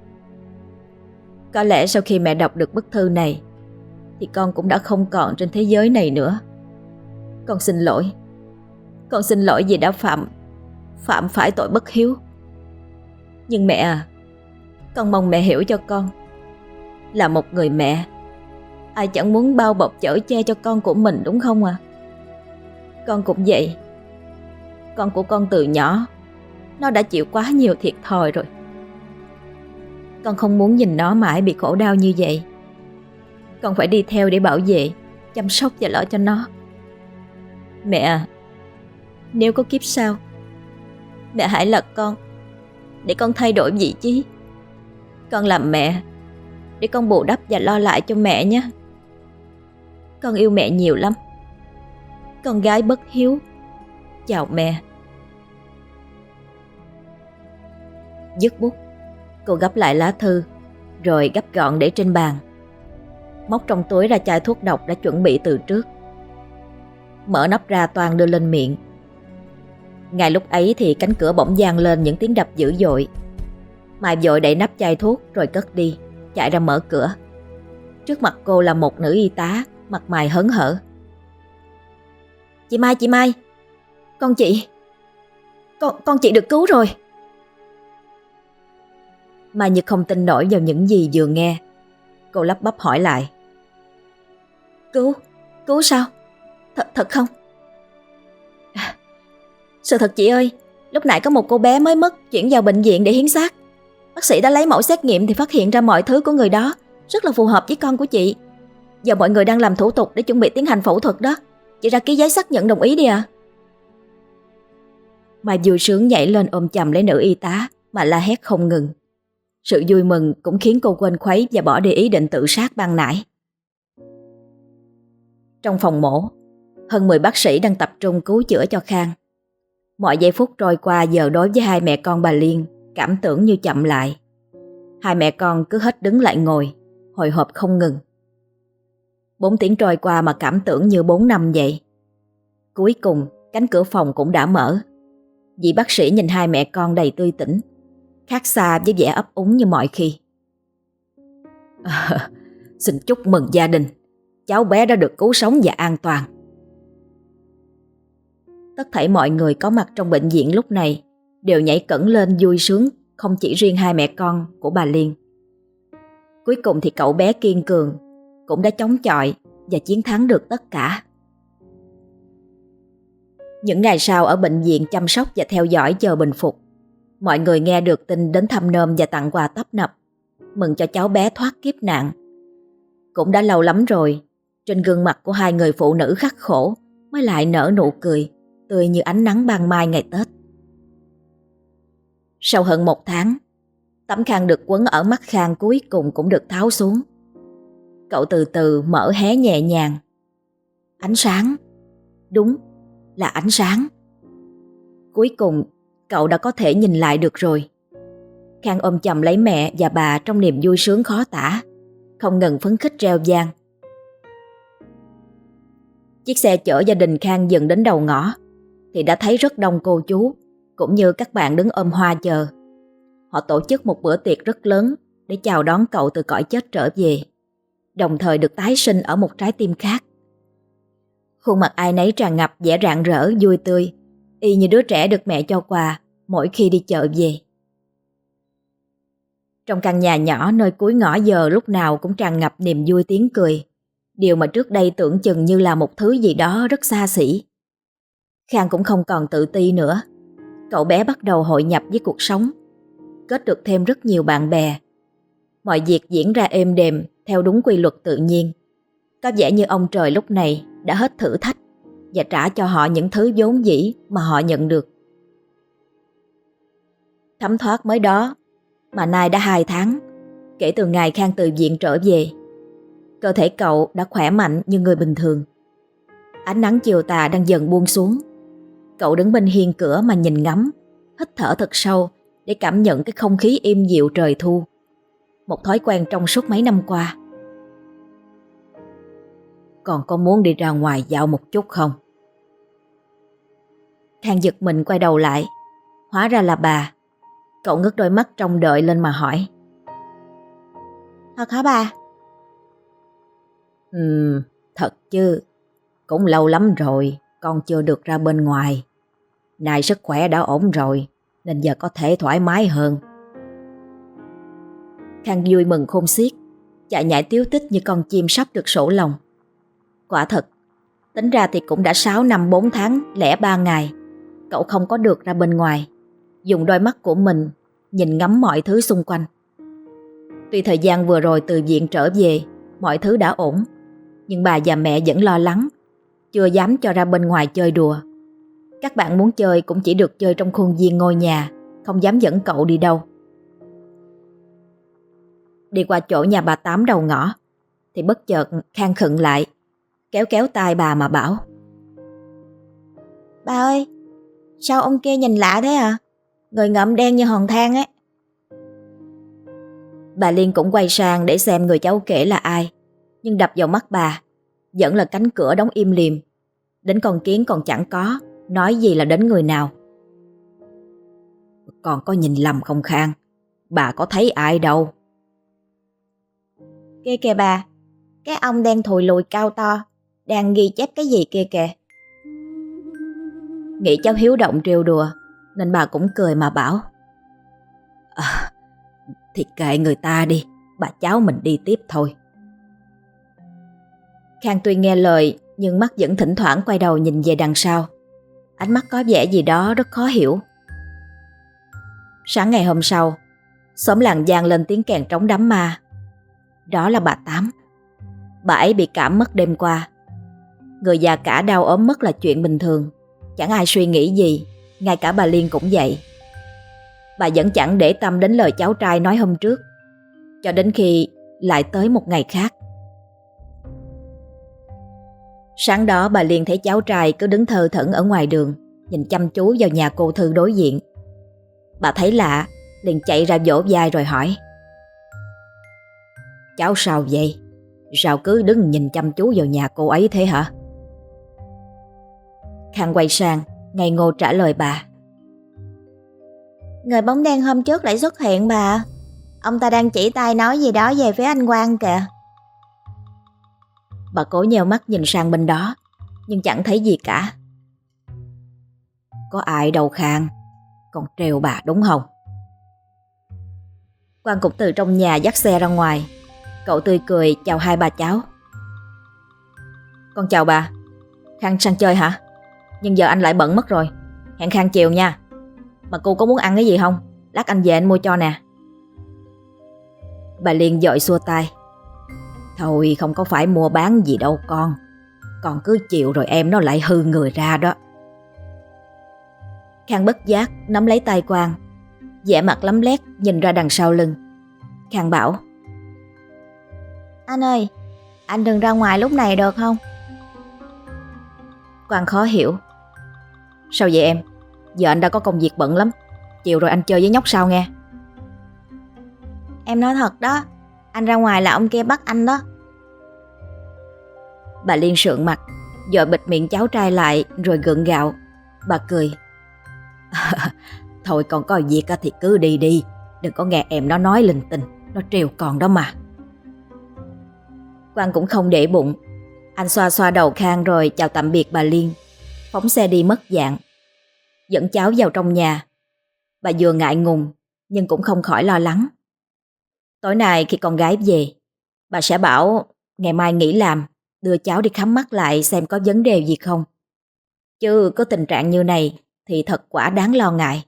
Có lẽ sau khi mẹ đọc được bức thư này thì con cũng đã không còn trên thế giới này nữa. Con xin lỗi. Con xin lỗi vì đã phạm phải tội bất hiếu. Nhưng mẹ à, con mong mẹ hiểu cho con. Là một người mẹ, ai chẳng muốn bao bọc chở che cho con của mình, đúng không ạ? Con cũng vậy. Con của con từ nhỏ nó đã chịu quá nhiều thiệt thòi rồi. Con không muốn nhìn nó mãi bị khổ đau như vậy. Con phải đi theo để bảo vệ, chăm sóc và lo cho nó. Mẹ à, nếu có kiếp sau, mẹ hãy là con để con thay đổi vị trí. Con làm mẹ để con bù đắp và lo lại cho mẹ nhé. Con yêu mẹ nhiều lắm. Con gái bất hiếu. Chào mẹ. Dứt bút, cô gấp lại lá thư, rồi gấp gọn để trên bàn. Móc trong túi ra chai thuốc độc đã chuẩn bị từ trước. Mở nắp ra toan đưa lên miệng. Ngay lúc ấy thì cánh cửa bỗng vang lên những tiếng đập dữ dội. Mai vội đậy nắp chai thuốc rồi cất đi, chạy ra mở cửa. Trước mặt cô là một nữ y tá, mặt mày hớn hở. Chị Mai, con chị được cứu rồi. Mai như không tin nổi vào những gì vừa nghe. Cô lắp bắp hỏi lại. Cứu sao? Thật không? Sự thật chị ơi, lúc nãy có một cô bé mới mất chuyển vào bệnh viện để hiến xác. Bác sĩ đã lấy mẫu xét nghiệm thì phát hiện ra mọi thứ của người đó rất là phù hợp với con của chị. Giờ mọi người đang làm thủ tục để chuẩn bị tiến hành phẫu thuật đó. Chị ra ký giấy xác nhận đồng ý đi ạ. Mai vui sướng nhảy lên ôm chầm lấy nữ y tá mà la hét không ngừng. Sự vui mừng cũng khiến cô quên khuấy và bỏ đi ý định tự sát ban nãy. Trong phòng mổ, hơn 10 bác sĩ đang tập trung cứu chữa cho Khang. Mọi giây phút trôi qua giờ đối với hai mẹ con bà Liên cảm tưởng như chậm lại. Hai mẹ con cứ hết đứng lại ngồi, hồi hộp không ngừng. 4 tiếng trôi qua mà cảm tưởng như 4 năm vậy. Cuối cùng cánh cửa phòng cũng đã mở. Vị bác sĩ nhìn hai mẹ con đầy tươi tỉnh, khác xa với vẻ ấp úng như mọi khi. Xin chúc mừng gia đình, cháu bé đã được cứu sống và an toàn. Tất thảy mọi người có mặt trong bệnh viện lúc này đều nhảy cẫng lên vui sướng, không chỉ riêng hai mẹ con của bà Liên. Cuối cùng thì cậu bé kiên cường cũng đã chống chọi và chiến thắng được tất cả. Những ngày sau ở bệnh viện chăm sóc và theo dõi chờ bình phục, mọi người nghe được tin đến thăm nom và tặng quà tấp nập, mừng cho cháu bé thoát kiếp nạn. Cũng đã lâu lắm rồi, trên gương mặt của hai người phụ nữ khắc khổ mới lại nở nụ cười, tươi như ánh nắng ban mai ngày Tết. Sau hơn 1 tháng, tấm khăn được quấn ở mắt Khang cuối cùng cũng được tháo xuống. Cậu từ từ mở hé nhẹ nhàng. Ánh sáng, đúng là ánh sáng. Cuối cùng cậu đã có thể nhìn lại được rồi. Khang ôm chầm lấy mẹ và bà trong niềm vui sướng khó tả, không ngừng phấn khích reo vang. Chiếc xe chở gia đình Khang dừng đến đầu ngõ thì đã thấy rất đông cô chú cũng như các bạn đứng ôm hoa chờ. Họ tổ chức một bữa tiệc rất lớn để chào đón cậu từ cõi chết trở về, đồng thời được tái sinh ở một trái tim khác. Khuôn mặt ai nấy tràn ngập vẻ rạng rỡ vui tươi, y như đứa trẻ được mẹ cho quà mỗi khi đi chợ về. Trong căn nhà nhỏ nơi cuối ngõ giờ lúc nào cũng tràn ngập niềm vui tiếng cười, điều mà trước đây tưởng chừng như là một thứ gì đó rất xa xỉ. Khang cũng không còn tự ti nữa. Cậu bé bắt đầu hội nhập với cuộc sống, kết được thêm rất nhiều bạn bè. Mọi việc diễn ra êm đềm theo đúng quy luật tự nhiên. Có vẻ như ông trời lúc này đã hết thử thách và trả cho họ những thứ vốn dĩ mà họ nhận được. Thấm thoát mới đó mà nay đã 2 tháng kể từ ngày Khang từ viện trở về. Cơ thể cậu đã khỏe mạnh như người bình thường. Ánh nắng chiều tà đang dần buông xuống. Cậu đứng bên hiên cửa mà nhìn ngắm, hít thở thật sâu để cảm nhận cái không khí im dịu trời thu một thói quen trong suốt mấy năm qua. Con có muốn đi ra ngoài dạo một chút không? Khang giật mình quay đầu lại. Hóa ra là bà. Cậu ngước đôi mắt trông đợi lên mà hỏi.
Thật hả bà?
Thật chứ. Cũng lâu lắm rồi con chưa được ra bên ngoài. Nay sức khỏe đã ổn rồi nên giờ có thể thoải mái hơn. Khang vui mừng khôn xiết, chạy nhảy tíu tích như con chim sắp được sổ lòng. Quả thật, tính ra thì cũng đã 6 năm 4 tháng lẻ 3 ngày cậu không có được ra bên ngoài, dùng đôi mắt của mình nhìn ngắm mọi thứ xung quanh. Tuy thời gian vừa rồi từ viện trở về mọi thứ đã ổn, nhưng bà và mẹ vẫn lo lắng, chưa dám cho ra bên ngoài chơi đùa. Các bạn muốn chơi cũng chỉ được chơi trong khuôn viên ngôi nhà, không dám dẫn cậu đi đâu. Đi qua chỗ nhà bà Tám đầu ngõ thì bất chợt Khang khựng lại, kéo kéo tay bà mà bảo.
Bà ơi, sao ông kia nhìn lạ thế à? Người ngậm đen như hòn than ấy.
Bà Liên cũng quay sang để xem người cháu kể là ai, nhưng đập vào mắt bà vẫn là cánh cửa đóng im lìm. Đến con kiến còn chẳng có, nói gì là đến người nào. Con có nhìn lầm không Khang? Bà có thấy ai đâu.
Kia kìa bà, cái ông đen thùi lùi cao to đang ghi chép cái gì kia kìa.
Nghĩ cháu hiếu động trêu đùa nên bà cũng cười mà bảo. Thì kệ người ta đi, bà cháu mình đi tiếp thôi. Khang tuy nghe lời nhưng mắt vẫn thỉnh thoảng quay đầu nhìn về đằng sau. Ánh mắt có vẻ gì đó rất khó hiểu. Sáng ngày hôm sau, xóm làng vang lên tiếng kèn trống đám ma. Đó là bà Tám. Bà ấy bị cảm mất đêm qua. Người già cả đau ốm mất là chuyện bình thường, chẳng ai suy nghĩ gì, ngay cả bà Liên cũng vậy. Bà vẫn chẳng để tâm đến lời cháu trai nói hôm trước, cho đến khi lại tới một ngày khác. Sáng đó bà Liên thấy cháu trai cứ đứng thờ thẫn ở ngoài đường, nhìn chăm chú vào nhà cô Thư đối diện. Bà thấy lạ, liền chạy ra vỗ vai rồi hỏi. Cháu sao vậy? Sao cứ đứng nhìn chăm chú vào nhà cô ấy thế hả? Khang quay sang, ngây ngô trả lời bà.
Người bóng đen hôm trước lại xuất hiện bà. Ông ta đang chỉ tay nói gì đó về phía anh Quang kìa.
Bà cố nheo mắt nhìn sang bên đó, nhưng chẳng thấy gì cả. Có ai đâu Khang, con trêu bà đúng không? Quang cũng từ trong nhà dắt xe ra ngoài. Cậu tươi cười chào hai bà cháu. Con chào bà. Khang sang chơi hả? Nhưng giờ anh lại bận mất rồi. Hẹn Khang chiều nha. Mà cô có muốn ăn cái gì không? Lát anh về anh mua cho nè. Bà Liên vội xua tay. Thôi không có phải mua bán gì đâu con. Con cứ chịu rồi em nó lại hư người ra đó. Khang bất giác nắm lấy tay Quang, vẻ mặt lấm lét nhìn ra đằng sau lưng. Khang bảo.
Anh ơi, anh đừng ra ngoài lúc này được không?
Quang khó hiểu. Sao vậy em? Giờ anh đã có công việc bận lắm. Chiều rồi anh chơi với nhóc sao nghe.
Em nói thật đó, anh ra ngoài là ông kia bắt anh đó.
Bà Liên sượng mặt, vội bịt miệng cháu trai lại rồi gượng gạo. Bà cười. Thôi con có việc thì cứ đi đi. Đừng có nghe em nó nói linh tinh, nó trêu con đó mà. Quang cũng không để bụng. Anh xoa xoa đầu Khang rồi chào tạm biệt bà Liên, phóng xe đi mất dạng. Dẫn cháu vào trong nhà. Bà vừa ngại ngùng nhưng cũng không khỏi lo lắng. Tối nay khi con gái về, bà sẽ bảo ngày mai nghỉ làm, đưa cháu đi khám mắt lại xem có vấn đề gì không. Chứ có tình trạng như này thì thật quả đáng lo ngại.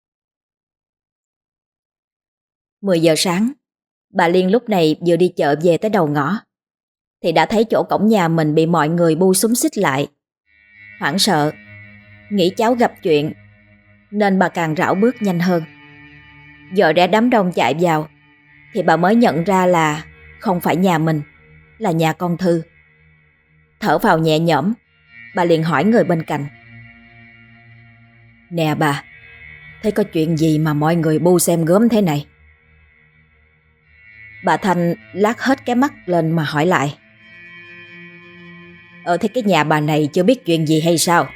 10 giờ sáng, bà Liên lúc này vừa đi chợ về tới đầu ngõ thì đã thấy chỗ cổng nhà mình bị mọi người bu xúm xít lại. Hoảng sợ, nghĩ cháu gặp chuyện nên bà càng rảo bước nhanh hơn. Giờ ra đám đông chạy vào thì bà mới nhận ra là không phải nhà mình, là nhà con Thư. Thở vào nhẹ nhõm, bà liền hỏi người bên cạnh. Nè bà, thấy có chuyện gì mà mọi người bu xem gớm thế này? Bà Thanh lát hết cái mắt lên mà hỏi lại. Thế cái nhà bà này chưa biết chuyện gì hay sao?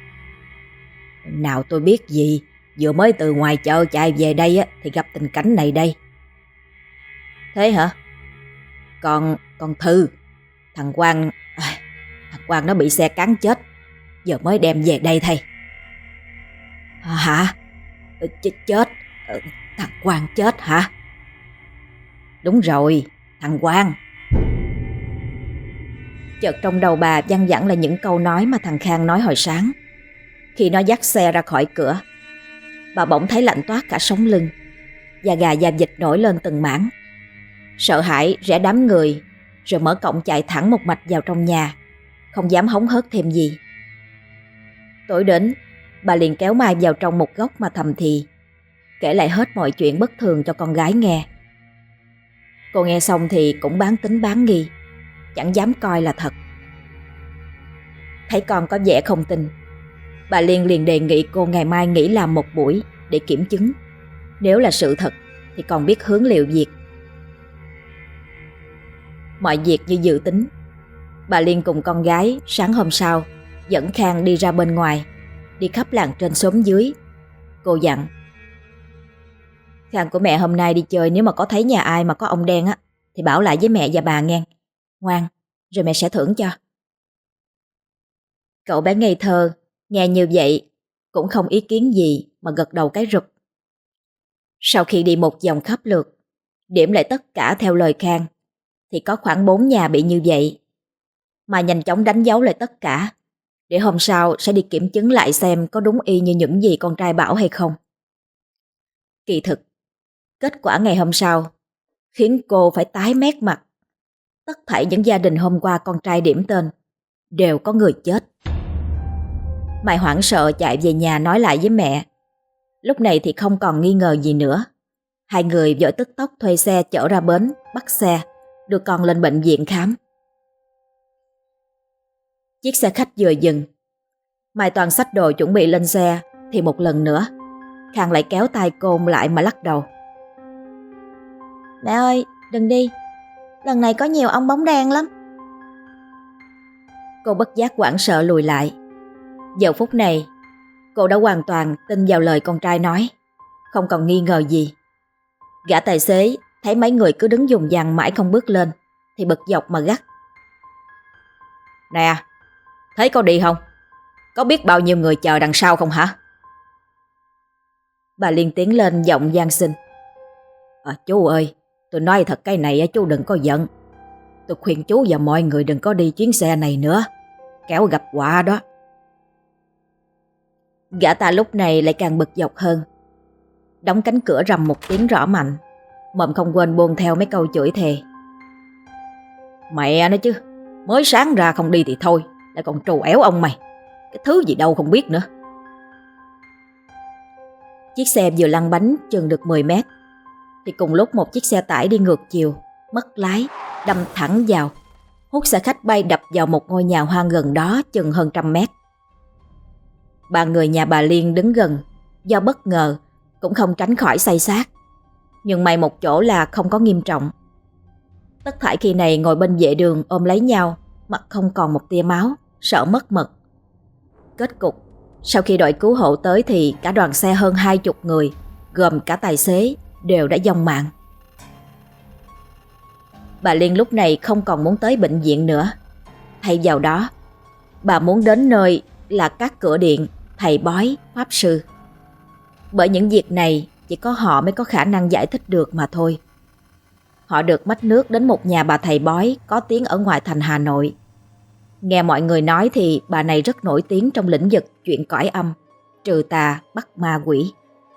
Nào tôi biết gì, vừa mới từ ngoài chợ chạy về đây á, thì gặp tình cảnh này đây. Thế hả? Con Thư, thằng Quang nó bị xe cán chết, giờ mới đem về đây thầy. Hả? Chết? Thằng Quang chết hả? Đúng rồi, thằng Quang. Chợt trong đầu bà văng vẳng là những câu nói mà thằng Khang nói hồi sáng. Khi nó dắt xe ra khỏi cửa, bà bỗng thấy lạnh toát cả sống lưng, da gà da vịt nổi lên từng mảng. Sợ hãi rẽ đám người, rồi mở cổng chạy thẳng một mạch vào trong nhà, không dám hóng hớt thêm gì. Tối đến, bà liền kéo Mai vào trong một góc mà thầm thì, kể lại hết mọi chuyện bất thường cho con gái nghe. Cô nghe xong thì cũng bán tín bán nghi, chẳng dám coi là thật. Thấy con có vẻ không tin, bà Liên liền đề nghị cô ngày mai nghỉ làm một buổi để kiểm chứng. Nếu là sự thật thì còn biết hướng liệu việc. Mọi việc như dự tính, bà Liên cùng con gái sáng hôm sau dẫn Khang đi ra bên ngoài, đi khắp làng trên xóm dưới. Cô dặn: Khang của mẹ hôm nay đi chơi, nếu mà có thấy nhà ai mà có ông đen á thì bảo lại với mẹ và bà nghe. Ngoan, rồi mẹ sẽ thưởng cho. Cậu bé ngây thơ nghe như vậy cũng không ý kiến gì mà gật đầu cái rụp. Sau khi đi một vòng khắp lượt, điểm lại tất cả theo lời Khang, thì có khoảng 4 nhà bị như vậy. Mà nhanh chóng đánh dấu lại tất cả, để hôm sau sẽ đi kiểm chứng lại xem có đúng y như những gì con trai bảo hay không. Kỳ thực, kết quả ngày hôm sau khiến cô phải tái mét mặt. Tất thảy những gia đình hôm qua con trai điểm tên đều có người chết. Mai hoảng sợ chạy về nhà nói lại với mẹ. Lúc này thì không còn nghi ngờ gì nữa. Hai người vội tức tốc thuê xe chở ra bến, bắt xe, đưa con lên bệnh viện khám. Chiếc xe khách vừa dừng, Mai toàn xách đồ chuẩn bị lên xe, thì một lần nữa Khang lại kéo tay cô lại mà lắc đầu.
Mẹ ơi, đừng đi. Lần này có nhiều ong bóng đen lắm.
Cô bất giác hoảng sợ lùi lại. Giờ phút này cô đã hoàn toàn tin vào lời con trai nói, không còn nghi ngờ gì. Gã tài xế thấy mấy người cứ đứng dùng dằng mãi không bước lên thì bực dọc mà gắt. Nè, thấy có đi không? Có biết bao nhiêu người chờ đằng sau không hả? Bà Liên tiến lên giọng van xin. Chú ơi, tôi nói thật cái này chú đừng có giận. Tôi khuyên chú và mọi người đừng có đi chuyến xe này nữa, kéo gặp họa đó. Gã ta lúc này lại càng bực dọc hơn. Đóng cánh cửa rầm một tiếng rõ mạnh, mồm không quên buông theo mấy câu chửi thề. Mẹ nó chứ, mới sáng ra không đi thì thôi, lại còn trù éo ông mày. Cái thứ gì đâu không biết nữa. Chiếc xe vừa lăn bánh chừng được 10 mét thì cùng lúc một chiếc xe tải đi ngược chiều mất lái, đâm thẳng vào, hút xe khách bay đập vào một ngôi nhà hoang gần đó chừng hơn 100 mét. Ba người nhà bà Liên đứng gần, do bất ngờ cũng không tránh khỏi xây xát. Nhưng may một chỗ là không có nghiêm trọng. Tất thảy khi này ngồi bên vệ đường ôm lấy nhau, mặt không còn một tia máu, sợ mất mật. Kết cục, sau khi đội cứu hộ tới thì cả đoàn xe hơn 20 người, gồm cả tài xế, đều đã vong mạng. Bà Liên lúc này không còn muốn tới bệnh viện nữa. Thay vào đó, bà muốn đến nơi là các cửa điện, thầy bói, pháp sư. Bởi những việc này chỉ có họ mới có khả năng giải thích được mà thôi. Họ được mách nước đến một nhà bà thầy bói có tiếng ở ngoại thành Hà Nội. Nghe mọi người nói thì bà này rất nổi tiếng trong lĩnh vực chuyện cõi âm, trừ tà, bắt ma quỷ.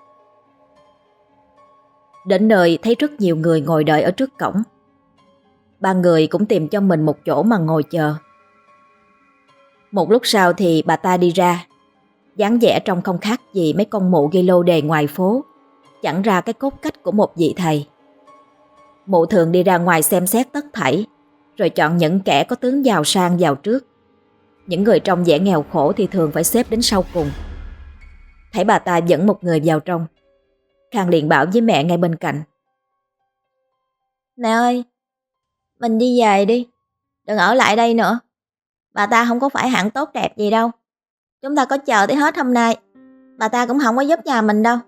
Đến nơi thấy rất nhiều người ngồi đợi ở trước cổng. Ba người cũng tìm cho mình một chỗ mà ngồi chờ. Một lúc sau thì bà ta đi ra, dáng vẻ trông không khác gì mấy con mụ ghi lô đề ngoài phố, chẳng ra cái cốt cách của một vị thầy. Mụ thường đi ra ngoài xem xét tất thảy, rồi chọn những kẻ có tướng giàu sang vào trước. Những người trong vẻ nghèo khổ thì thường phải xếp đến sau cùng. Thấy bà ta dẫn một người vào trong, Khang liền bảo với mẹ ngay bên cạnh.
Mẹ ơi, mình đi về đi, đừng ở lại đây nữa. Bà ta không có phải hạng tốt đẹp gì đâu. Chúng ta có chờ tới hết hôm nay, bà ta cũng không có giúp nhà mình đâu.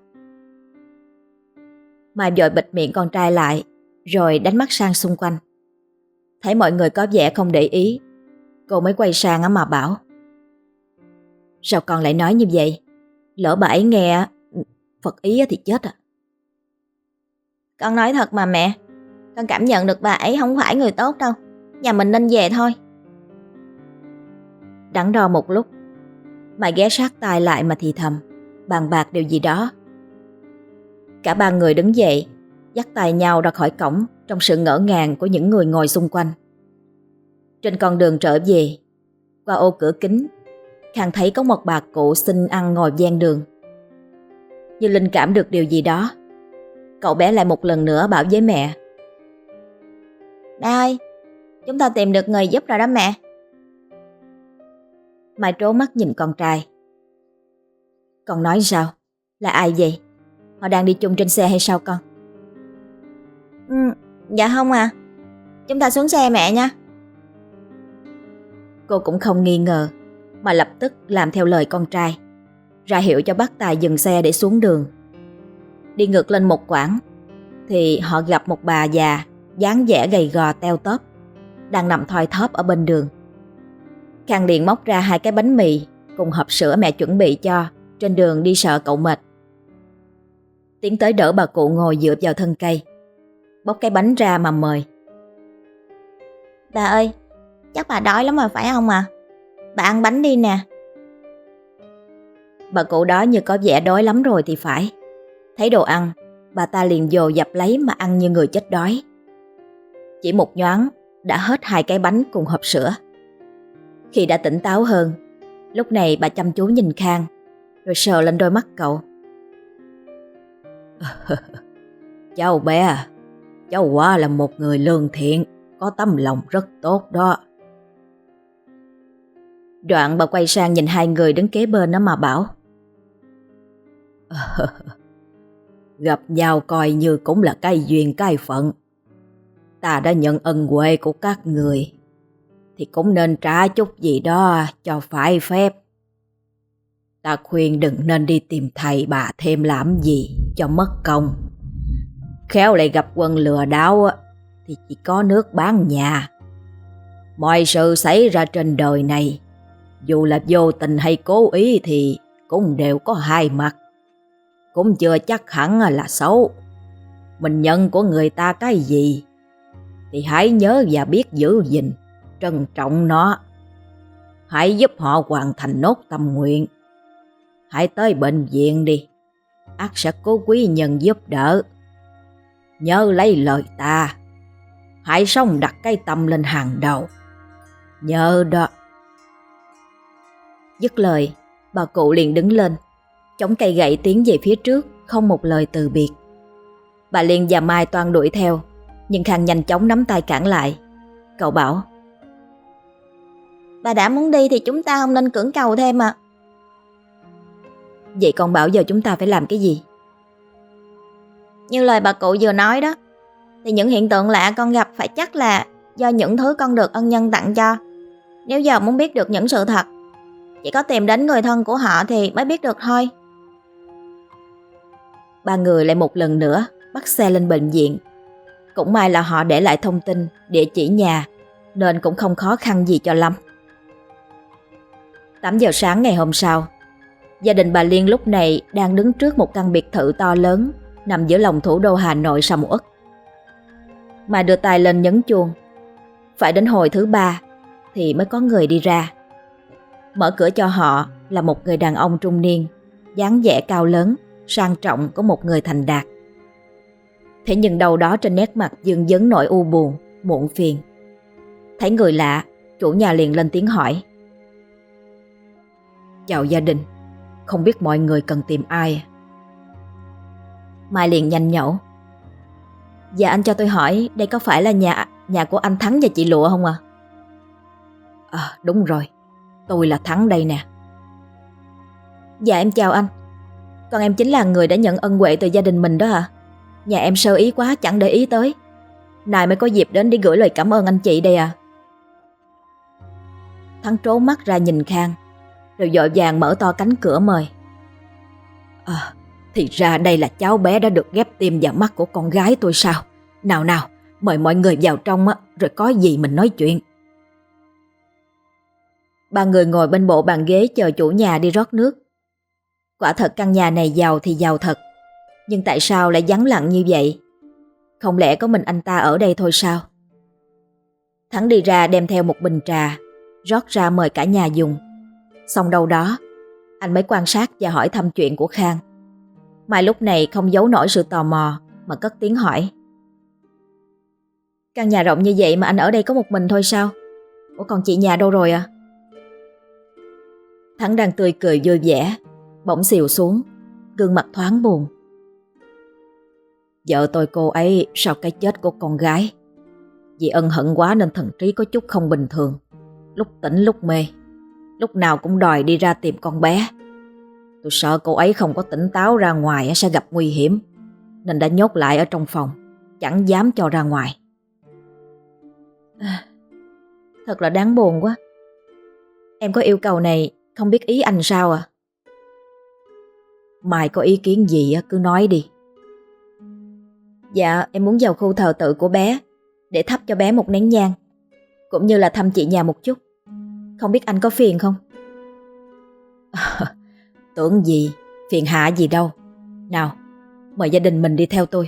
Mai vội bịt miệng con trai lại, rồi đánh mắt sang xung quanh. Thấy mọi người có vẻ không để ý, cô mới quay sang mà bảo: Sao con lại nói như vậy? Lỡ bà ấy nghe phật ý thì chết à.
Con nói thật mà mẹ, con cảm nhận được bà ấy không phải người tốt đâu. Nhà mình nên về thôi.
Đắn đo một lúc, Mai ghé sát tai lại mà thì thầm, bàn bạc điều gì đó. Cả ba người đứng dậy, dắt tay nhau ra khỏi cổng trong sự ngỡ ngàng của những người ngồi xung quanh. Trên con đường trở về, qua ô cửa kính, Khang thấy có một bà cụ xin ăn ngồi ven đường. Như linh cảm được điều gì đó, cậu bé lại một lần nữa bảo với mẹ:
Mẹ ơi, chúng ta tìm được người giúp rồi đó mẹ.
Mai trố mắt nhìn con trai. Con nói sao? Là ai vậy? Họ đang đi chung trên xe hay sao con?
Dạ không à. Chúng ta xuống xe mẹ nha.
Cô cũng không nghi ngờ, mà lập tức làm theo lời con trai, ra hiệu cho bác Tài dừng xe để xuống đường. Đi ngược lên một quãng thì họ gặp một bà già dáng vẻ gầy gò teo tóp, đang nằm thoi thóp ở bên đường. Khang liền móc ra 2 cái bánh mì cùng hộp sữa mẹ chuẩn bị cho, trên đường đi sợ cậu mệt. Tiến tới đỡ bà cụ ngồi dựa vào thân cây, bóc cái bánh ra mà mời:
Bà ơi, chắc bà đói lắm rồi phải không à? Bà ăn bánh đi nè.
Bà cụ đó như có vẻ đói lắm rồi thì phải. Thấy đồ ăn, bà ta liền dồ dập lấy mà ăn như người chết đói. Chỉ một nhoáng đã hết 2 cái bánh cùng hộp sữa. Khi đã tỉnh táo hơn, lúc này bà chăm chú nhìn Khang, rồi sờ lên đôi mắt cậu. Cháu bé, cháu quả là một người lương thiện, có tấm lòng rất tốt đó. Đoạn bà quay sang nhìn 2 người đứng kế bên nó mà bảo: Gặp nhau coi như cũng là cái duyên cái phận. Ta đã nhận ân huệ của các người, thì cũng nên trả chút gì đó cho phải phép. Ta khuyên đừng nên đi tìm thầy bà thêm làm gì cho mất công. Khéo lại gặp quân lừa đảo thì chỉ có nước bán nhà. Mọi sự xảy ra trên đời này, dù là vô tình hay cố ý thì cũng đều có 2 mặt. Cũng chưa chắc hẳn là xấu. Mình nhận của người ta cái gì thì hãy nhớ và biết giữ gìn, trân trọng nó. Hãy giúp họ hoàn thành nốt tâm nguyện. Hãy tới bệnh viện đi, ắt sẽ có quý nhân giúp đỡ. Nhớ lấy lời ta, hãy sống đặt cái tâm lên hàng đầu. Nhớ đó. Dứt lời, bà cụ liền đứng lên, chống cây gậy tiến về phía trước, không một lời từ biệt. Bà Liên và Mai toan đuổi theo, nhưng Khang nhanh chóng nắm tay cản lại. Cậu bảo:
Bà đã muốn đi thì chúng ta không nên cưỡng cầu thêm à.
Vậy con bảo giờ chúng ta phải làm cái gì?
Như lời bà cụ vừa nói đó, thì những hiện tượng lạ con gặp phải chắc là do những thứ con được ân nhân tặng cho. Nếu giờ muốn biết được những sự thật, chỉ có tìm đến người thân của họ thì mới biết được thôi.
3 người lại một lần nữa bắt xe lên bệnh viện. Cũng may là họ để lại thông tin, địa chỉ nhà, nên cũng không khó khăn gì cho lắm. 8 giờ sáng ngày hôm sau, gia đình bà Liên lúc này đang đứng trước một căn biệt thự to lớn nằm giữa lòng thủ đô Hà Nội sầm uất. Mà đưa tay lên nhấn chuông. Phải đến hồi thứ 3 thì mới có người đi ra. Mở cửa cho họ là một người đàn ông trung niên, dáng vẻ cao lớn, sang trọng của một người thành đạt. Thế nhưng đâu đó trên nét mặt dưng dấn nỗi u buồn, muộn phiền. Thấy người lạ, chủ nhà liền lên tiếng hỏi: Chào gia đình, không biết mọi người cần tìm ai? Mai liền nhanh nhẩu: Dạ anh cho tôi hỏi, đây có phải là nhà của anh Thắng và chị Lụa không ạ? Đúng rồi, tôi là Thắng đây nè. Dạ em chào anh. Còn em chính là người đã nhận ân huệ từ gia đình mình đó hả? Nhà em sơ ý quá chẳng để ý tới. Nay mới có dịp đến để gửi lời cảm ơn anh chị đây à. Thắng trố mắt ra nhìn Khang, rồi vội vàng mở to cánh cửa mời. Thì ra đây là cháu bé đã được ghép tim vào mắt của con gái tôi sao? Nào nào, mời mọi người vào trong á, rồi có gì mình nói chuyện. Ba người ngồi bên bộ bàn ghế chờ chủ nhà đi rót nước. Quả thật căn nhà này giàu thì giàu thật, nhưng tại sao lại vắng lặng như vậy? Không lẽ có mình anh ta ở đây thôi sao? Thắng đi ra đem theo một bình trà, rót ra mời cả nhà dùng. Xong đâu đó, anh mới quan sát và hỏi thăm chuyện của Khang. Mai lúc này không giấu nổi sự tò mò mà cất tiếng hỏi. Căn nhà rộng như vậy mà anh ở đây có một mình thôi sao? Ủa còn chị nhà đâu rồi à? Thắng đang tươi cười vui vẻ, bỗng xìu xuống, gương mặt thoáng buồn. Vợ tôi cô ấy sau cái chết của con gái, vì ân hận quá nên thần trí có chút không bình thường. Lúc tỉnh lúc mê, lúc nào cũng đòi đi ra tìm con bé. Tôi sợ cô ấy không có tỉnh táo ra ngoài sẽ gặp nguy hiểm, nên đã nhốt lại ở trong phòng, chẳng dám cho ra ngoài. Thật là đáng buồn quá. Em có yêu cầu này, không biết ý anh sao à? Mai có ý kiến gì cứ nói đi. Dạ em muốn vào khu thờ tự của bé để thắp cho bé một nén nhang, cũng như là thăm chị nhà một chút. Không biết anh có phiền không? Tưởng gì, phiền hạ gì đâu. Nào, mời gia đình mình đi theo tôi.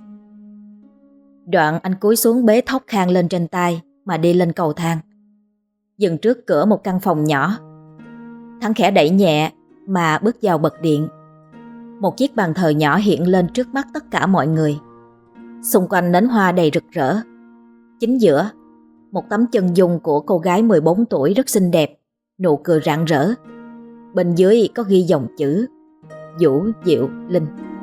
Đoạn anh cúi xuống bế thóc Khang lên trên tay mà đi lên cầu thang. Dừng trước cửa một căn phòng nhỏ. Thắng khẽ đẩy nhẹ mà bước vào bật điện. Một chiếc bàn thờ nhỏ hiện lên trước mắt tất cả mọi người. Xung quanh nến hoa đầy rực rỡ. Chính giữa, một tấm chân dung của cô gái 14 tuổi rất xinh đẹp, nụ cười rạng rỡ. Bên dưới có ghi dòng chữ Vũ Diệu Linh.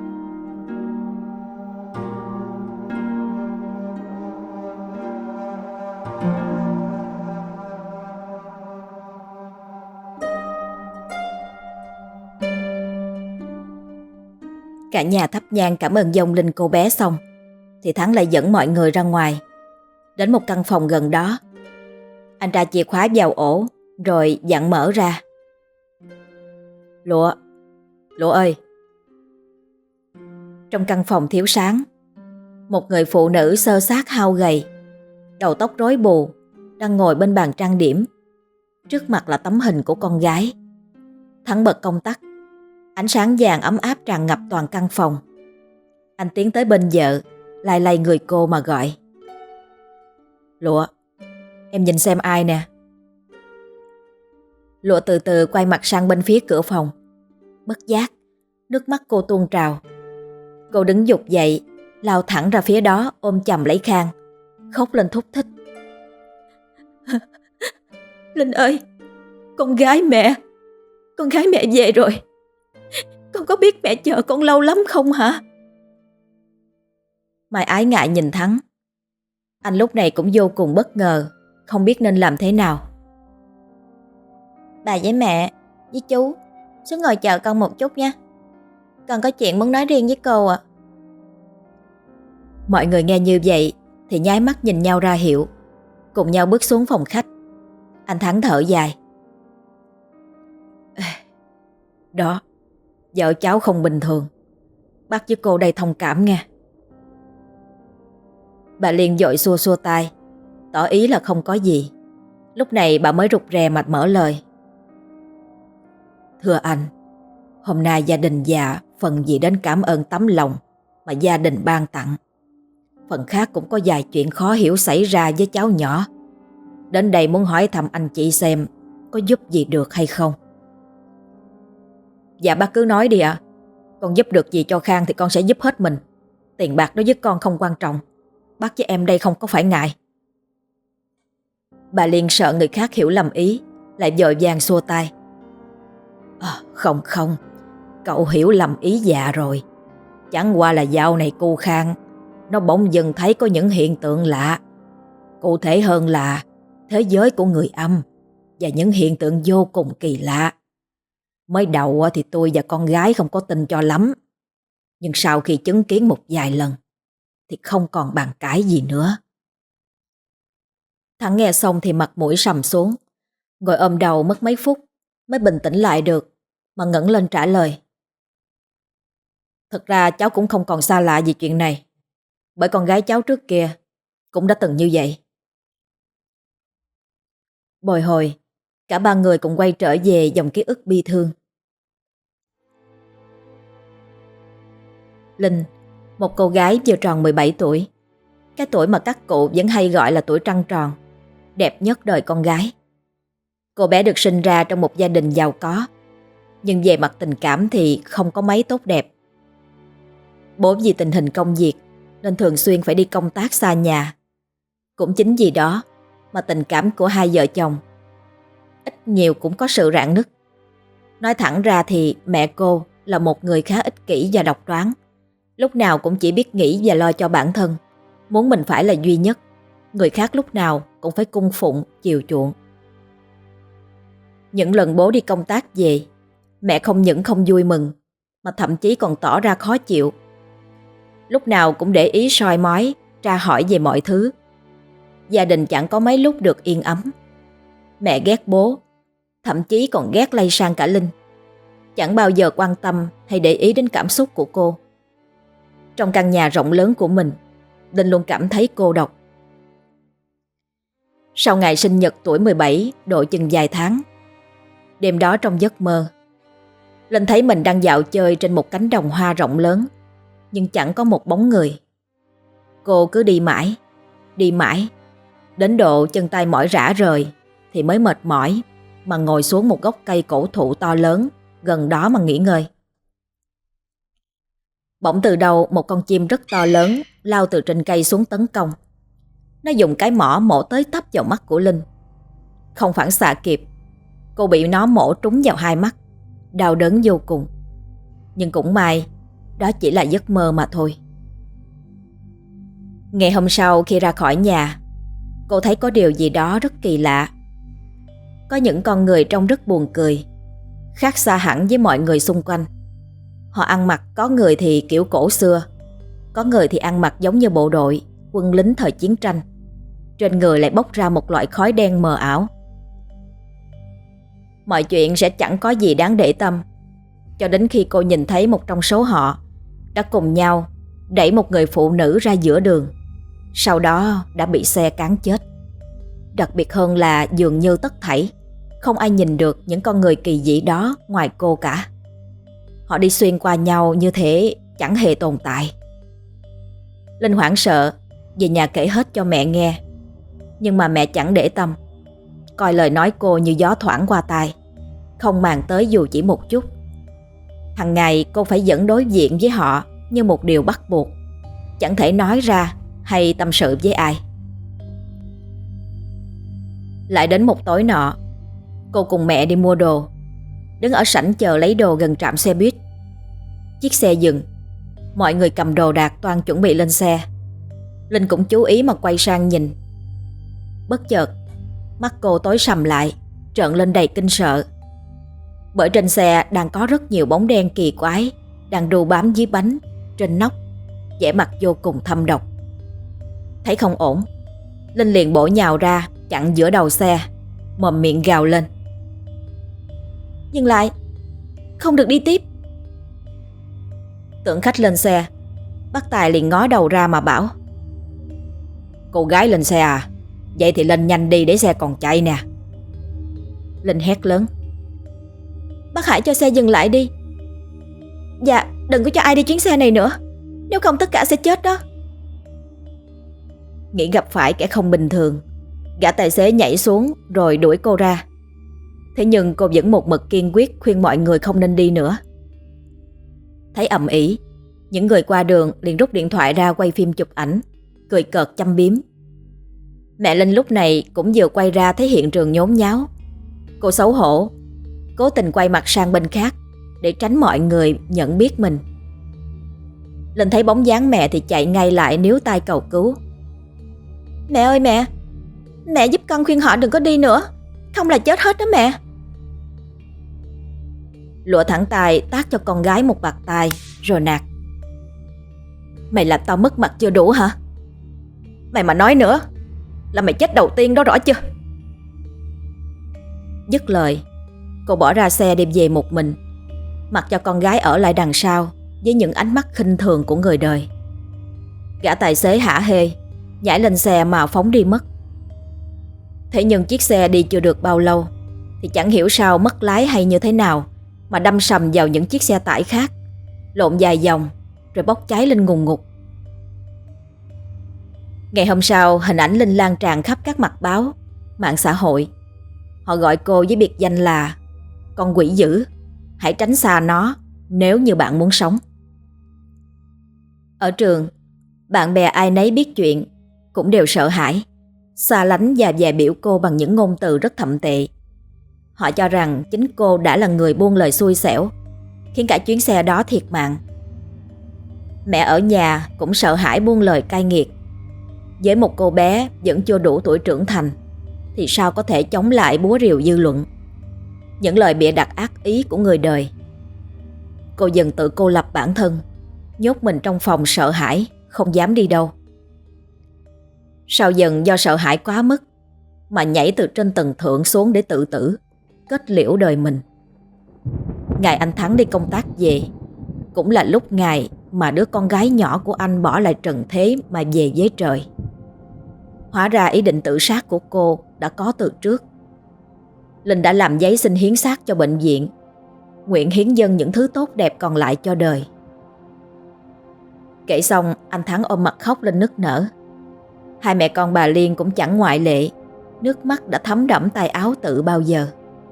Cả nhà thắp nhang cảm ơn vong linh cô bé xong, thì Thắng lại dẫn mọi người ra ngoài, đến một căn phòng gần đó. Anh tra chìa khóa vào ổ, rồi dặn mở ra. Lụa ơi. Trong căn phòng thiếu sáng, một người phụ nữ xơ xác hao gầy, đầu tóc rối bù, đang ngồi bên bàn trang điểm. Trước mặt là tấm hình của con gái. Thắng bật công tắc. Ánh sáng vàng ấm áp tràn ngập toàn căn phòng. Anh tiến tới bên vợ, lay lay người cô mà gọi. Lụa, em nhìn xem ai nè. Lụa từ từ quay mặt sang bên phía cửa phòng. Bất giác, nước mắt cô tuôn trào. Cô đứng dục dậy, lao thẳng ra phía đó ôm chầm lấy Khang, khóc lên thúc thích. Linh ơi, con gái mẹ về rồi. Con có biết mẹ chờ con lâu lắm không hả? Mai ái ngại nhìn Thắng. Anh lúc này cũng vô cùng bất ngờ, không biết nên làm thế nào.
Bà với mẹ, với chú, xuống ngồi chờ con một chút nha. Con có chuyện muốn nói riêng với cô ạ.
Mọi người nghe như vậy thì nháy mắt nhìn nhau ra hiệu, cùng nhau bước xuống phòng khách. Anh Thắng thở dài. Đó, vợ cháu không bình thường. Bác với cô đây thông cảm nghe. Bà liền vội xua xua tay, tỏ ý là không có gì. Lúc này bà mới rụt rè mà mở lời. Thưa anh, hôm nay gia đình già phần gì đến cảm ơn tấm lòng mà gia đình ban tặng. Phần khác cũng có vài chuyện khó hiểu xảy ra với cháu nhỏ. Đến đây muốn hỏi thăm anh chị xem có giúp gì được hay không. Dạ bác cứ nói đi ạ. Con giúp được gì cho Khang thì con sẽ giúp hết mình. Tiền bạc đối với con không quan trọng. Bác với em đây không có phải ngại. Bà liền sợ người khác hiểu lầm ý, lại vội vàng xua tay. Không, cậu hiểu lầm ý dạ rồi. Chẳng qua là dạo này cô Khang nó bỗng dưng thấy có những hiện tượng lạ. Cụ thể hơn là thế giới của người âm và những hiện tượng vô cùng kỳ lạ. Mới đầu thì tôi và con gái không có tin cho lắm. Nhưng sau khi chứng kiến một vài lần thì không còn bàn cãi gì nữa. Thắng nghe xong thì mặt mũi sầm xuống, ngồi ôm đầu mất mấy phút mới bình tĩnh lại được, mà ngẩng lên trả lời. Thật ra cháu cũng không còn xa lạ gì chuyện này, bởi con gái cháu trước kia cũng đã từng như vậy. Bồi hồi, cả ba người cùng quay trở về dòng ký ức bi thương. Linh, một cô gái vừa tròn 17 tuổi, cái tuổi mà các cụ vẫn hay gọi là tuổi trăng tròn, đẹp nhất đời con gái. Cô bé được sinh ra trong một gia đình giàu có, nhưng về mặt tình cảm thì không có mấy tốt đẹp. Bố vì tình hình công việc nên thường xuyên phải đi công tác xa nhà. Cũng chính vì đó mà tình cảm của hai vợ chồng ít nhiều cũng có sự rạn nứt. Nói thẳng ra thì mẹ cô là một người khá ích kỷ và độc đoán, lúc nào cũng chỉ biết nghĩ và lo cho bản thân, muốn mình phải là duy nhất, người khác lúc nào cũng phải cung phụng, chiều chuộng. Những lần bố đi công tác về, mẹ không những không vui mừng, mà thậm chí còn tỏ ra khó chịu. Lúc nào cũng để ý soi mói, tra hỏi về mọi thứ. Gia đình chẳng có mấy lúc được yên ấm. Mẹ ghét bố, thậm chí còn ghét lây sang cả Linh, chẳng bao giờ quan tâm hay để ý đến cảm xúc của cô. Trong căn nhà rộng lớn của mình, Linh luôn cảm thấy cô độc. Sau ngày sinh nhật tuổi 17 độ chừng vài tháng, đêm đó trong giấc mơ, Linh thấy mình đang dạo chơi trên một cánh đồng hoa rộng lớn, nhưng chẳng có một bóng người. Cô cứ đi mãi, đến độ chân tay mỏi rã rời thì mới mệt mỏi mà ngồi xuống một gốc cây cổ thụ to lớn gần đó mà nghỉ ngơi. Bỗng từ đầu một con chim rất to lớn lao từ trên cây xuống tấn công. Nó dùng cái mỏ mổ tới tấp vào mắt của Linh. Không phản xạ kịp, cô bị nó mổ trúng vào hai mắt, đau đớn vô cùng. Nhưng cũng may, đó chỉ là giấc mơ mà thôi. Ngày hôm sau khi ra khỏi nhà, cô thấy có điều gì đó rất kỳ lạ. Có những con người trông rất buồn cười, khác xa hẳn với mọi người xung quanh. Họ ăn mặc có người thì kiểu cổ xưa, có người thì ăn mặc giống như bộ đội, quân lính thời chiến tranh. Trên người lại bốc ra một loại khói đen mờ ảo. Mọi chuyện sẽ chẳng có gì đáng để tâm, cho đến khi cô nhìn thấy một trong số họ đã cùng nhau đẩy một người phụ nữ ra giữa đường, sau đó đã bị xe cán chết. Đặc biệt hơn là dường như tất thảy không ai nhìn được những con người kỳ dị đó ngoài cô cả. Họ đi xuyên qua nhau như thể chẳng hề tồn tại. Linh hoảng sợ về nhà kể hết cho mẹ nghe, nhưng mà mẹ chẳng để tâm, coi lời nói cô như gió thoảng qua tai, không màng tới dù chỉ một chút. Hằng ngày cô phải vẫn đối diện với họ như một điều bắt buộc, chẳng thể nói ra hay tâm sự với ai. Lại đến một tối nọ, cô cùng mẹ đi mua đồ, đứng ở sảnh chờ lấy đồ gần trạm xe buýt. Chiếc xe dừng, mọi người cầm đồ đạc toan chuẩn bị lên xe. Linh cũng chú ý mà quay sang nhìn. Bất chợt, mắt cô tối sầm lại, trợn lên đầy kinh sợ. Bởi trên xe đang có rất nhiều bóng đen kỳ quái đang đu bám dưới bánh, trên nóc, vẻ mặt vô cùng thâm độc. Thấy không ổn, Linh liền bổ nhào ra chặn giữa đầu xe, mồm miệng gào lên. Dừng lại, không được đi tiếp. Tưởng khách lên xe, bác Tài liền ngó đầu ra mà bảo. Cô gái lên xe à? Vậy thì lên nhanh đi để xe còn chạy nè. Linh hét lớn. Bác hãy cho xe dừng lại đi. Dạ, đừng có cho ai đi chuyến xe này nữa, nếu không tất cả sẽ chết đó. Nghĩ gặp phải kẻ không bình thường, gã tài xế nhảy xuống rồi đuổi cô ra. Thế nhưng cô vẫn một mực kiên quyết khuyên mọi người không nên đi nữa. Thấy ầm ĩ, những người qua đường liền rút điện thoại ra quay phim chụp ảnh, cười cợt châm biếm. Mẹ Linh lúc này cũng vừa quay ra thấy hiện trường nhốn nháo. Cô xấu hổ, cố tình quay mặt sang bên khác để tránh mọi người nhận biết mình. Linh thấy bóng dáng mẹ thì chạy ngay lại níu tay cầu cứu. Mẹ ơi mẹ, mẹ giúp con khuyên họ đừng có đi nữa, không là chết hết đó mẹ. Lụa thẳng tay tát cho con gái một bạt tai rồi nạt. Mày làm tao mất mặt chưa đủ hả? Mày mà nói nữa là mày chết đầu tiên đó, rõ chưa? Dứt lời, cô bỏ ra xe đi về một mình, mặc cho con gái ở lại đằng sau với những ánh mắt khinh thường của người đời. Gã tài xế hả hê nhảy lên xe mà phóng đi mất. Thế nhưng chiếc xe đi chưa được bao lâu thì chẳng hiểu sao mất lái hay như thế nào mà đâm sầm vào những chiếc xe tải khác, lộn dài vòng rồi bốc cháy lên ngùn ngụt. Ngày hôm sau, hình ảnh Linh lan tràn khắp các mặt báo, mạng xã hội. Họ gọi cô với biệt danh là con quỷ dữ, hãy tránh xa nó nếu như bạn muốn sống. Ở trường, bạn bè ai nấy biết chuyện cũng đều sợ hãi, xa lánh và dè biểu cô bằng những ngôn từ rất thậm tệ. Họ cho rằng chính cô đã là người buông lời xui xẻo, khiến cả chuyến xe đó thiệt mạng. Mẹ ở nhà cũng sợ hãi buông lời cay nghiệt. Với một cô bé vẫn chưa đủ tuổi trưởng thành thì sao có thể chống lại búa rìu dư luận, những lời bịa đặt ác ý của người đời. Cô dần tự cô lập bản thân, nhốt mình trong phòng sợ hãi, không dám đi đâu. Sau dần do sợ hãi quá mức mà nhảy từ trên tầng thượng xuống để tự tử, kết liễu đời mình. Ngày anh Thắng đi công tác về cũng là lúc ngày mà đứa con gái nhỏ của anh bỏ lại trần thế mà về với trời. Hóa ra ý định tự sát của cô đã có từ trước. Linh đã làm giấy xin hiến xác cho bệnh viện, nguyện hiến dâng những thứ tốt đẹp còn lại cho đời. Kể xong, anh Thắng ôm mặt khóc lên nức nở. Hai mẹ con bà Liên cũng chẳng ngoại lệ, nước mắt đã thấm đẫm tay áo tự bao giờ.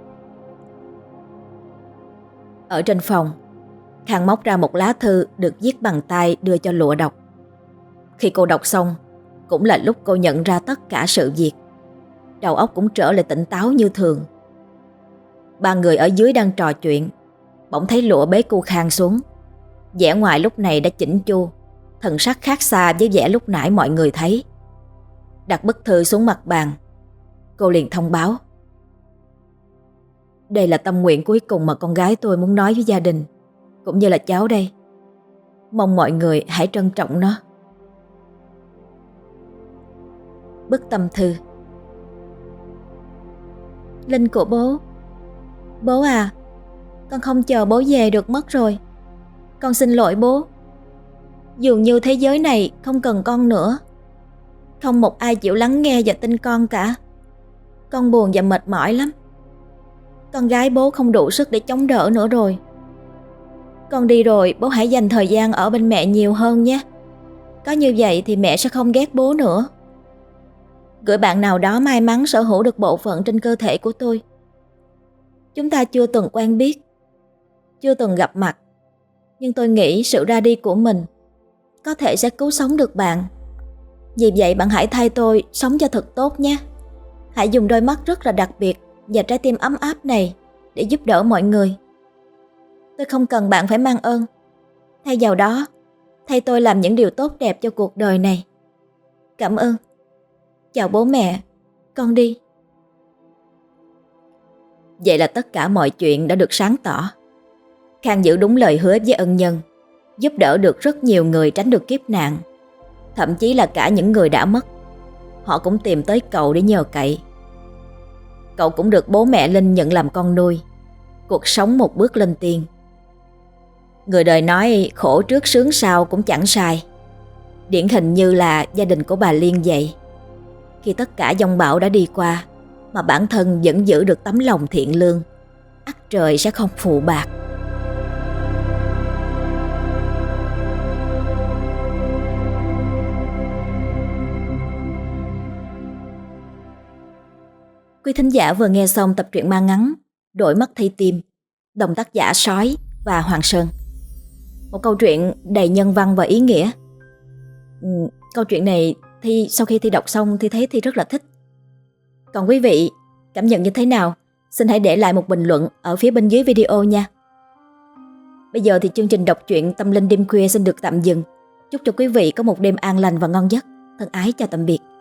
Ở trên phòng, Khang móc ra một lá thư được viết bằng tay đưa cho Lụa đọc. Khi cô đọc xong, cũng là lúc cô nhận ra tất cả sự việc. Đầu óc cũng trở lại tỉnh táo như thường. Ba người ở dưới đang trò chuyện, bỗng thấy Lụa bế cô Khang xuống. Vẻ ngoài lúc này đã chỉnh chu, thần sắc khác xa với vẻ lúc nãy mọi người thấy. Đặt bức thư xuống mặt bàn, cô liền thông báo: đây là tâm nguyện cuối cùng mà con gái tôi muốn nói với gia đình, cũng như là cháu đây. Mong mọi người hãy trân trọng nó. Bức tâm thư: Linh của bố. Bố à, con không chờ bố về được mất rồi. Con xin lỗi bố. Dường như thế giới này không cần con nữa. Không một ai chịu lắng nghe và tin con cả. Con buồn và mệt mỏi lắm. Con gái bố không đủ sức để chống đỡ nữa rồi. Con đi rồi, bố hãy dành thời gian ở bên mẹ nhiều hơn nhé. Có như vậy thì mẹ sẽ không ghét bố nữa. Gửi bạn nào đó may mắn sở hữu được bộ phận trên cơ thể của tôi. Chúng ta chưa từng quen biết, chưa từng gặp mặt, nhưng tôi nghĩ sự ra đi của mình có thể sẽ cứu sống được bạn. Vì vậy bạn hãy thay tôi sống cho thật tốt nhé. Hãy dùng đôi mắt rất là đặc biệt và trái tim ấm áp này để giúp đỡ mọi người. Tôi không cần bạn phải mang ơn. Thay vào đó, thay tôi làm những điều tốt đẹp cho cuộc đời này. Cảm ơn. Chào bố mẹ, con đi. Vậy là tất cả mọi chuyện đã được sáng tỏ. Khang giữ đúng lời hứa với ân nhân, giúp đỡ được rất nhiều người tránh được kiếp nạn. Thậm chí là cả những người đã mất, họ cũng tìm tới cậu để nhờ cậy. Cậu cũng được bố mẹ Linh nhận làm con nuôi. Cuộc sống một bước lên tiên. Người đời nói khổ trước sướng sau cũng chẳng sai. Điển hình như là gia đình của bà Liên vậy. Khi tất cả giông bão đã đi qua mà bản thân vẫn giữ được tấm lòng thiện lương, ắt trời sẽ không phụ bạc. Quý thính giả vừa nghe xong tập truyện ma ngắn Đổi mắt thay tim, đồng tác giả Sói và Hoàng Sơn. Một câu chuyện đầy nhân văn và ý nghĩa. Câu chuyện này sau khi Thi đọc xong Thi thấy Thi rất là thích. Còn quý vị cảm nhận như thế nào? Xin hãy để lại một bình luận ở phía bên dưới video nha. Bây giờ thì chương trình đọc truyện Tâm Linh đêm khuya xin được tạm dừng. Chúc cho quý vị có một đêm an lành và ngon giấc. Thân ái chào tạm biệt.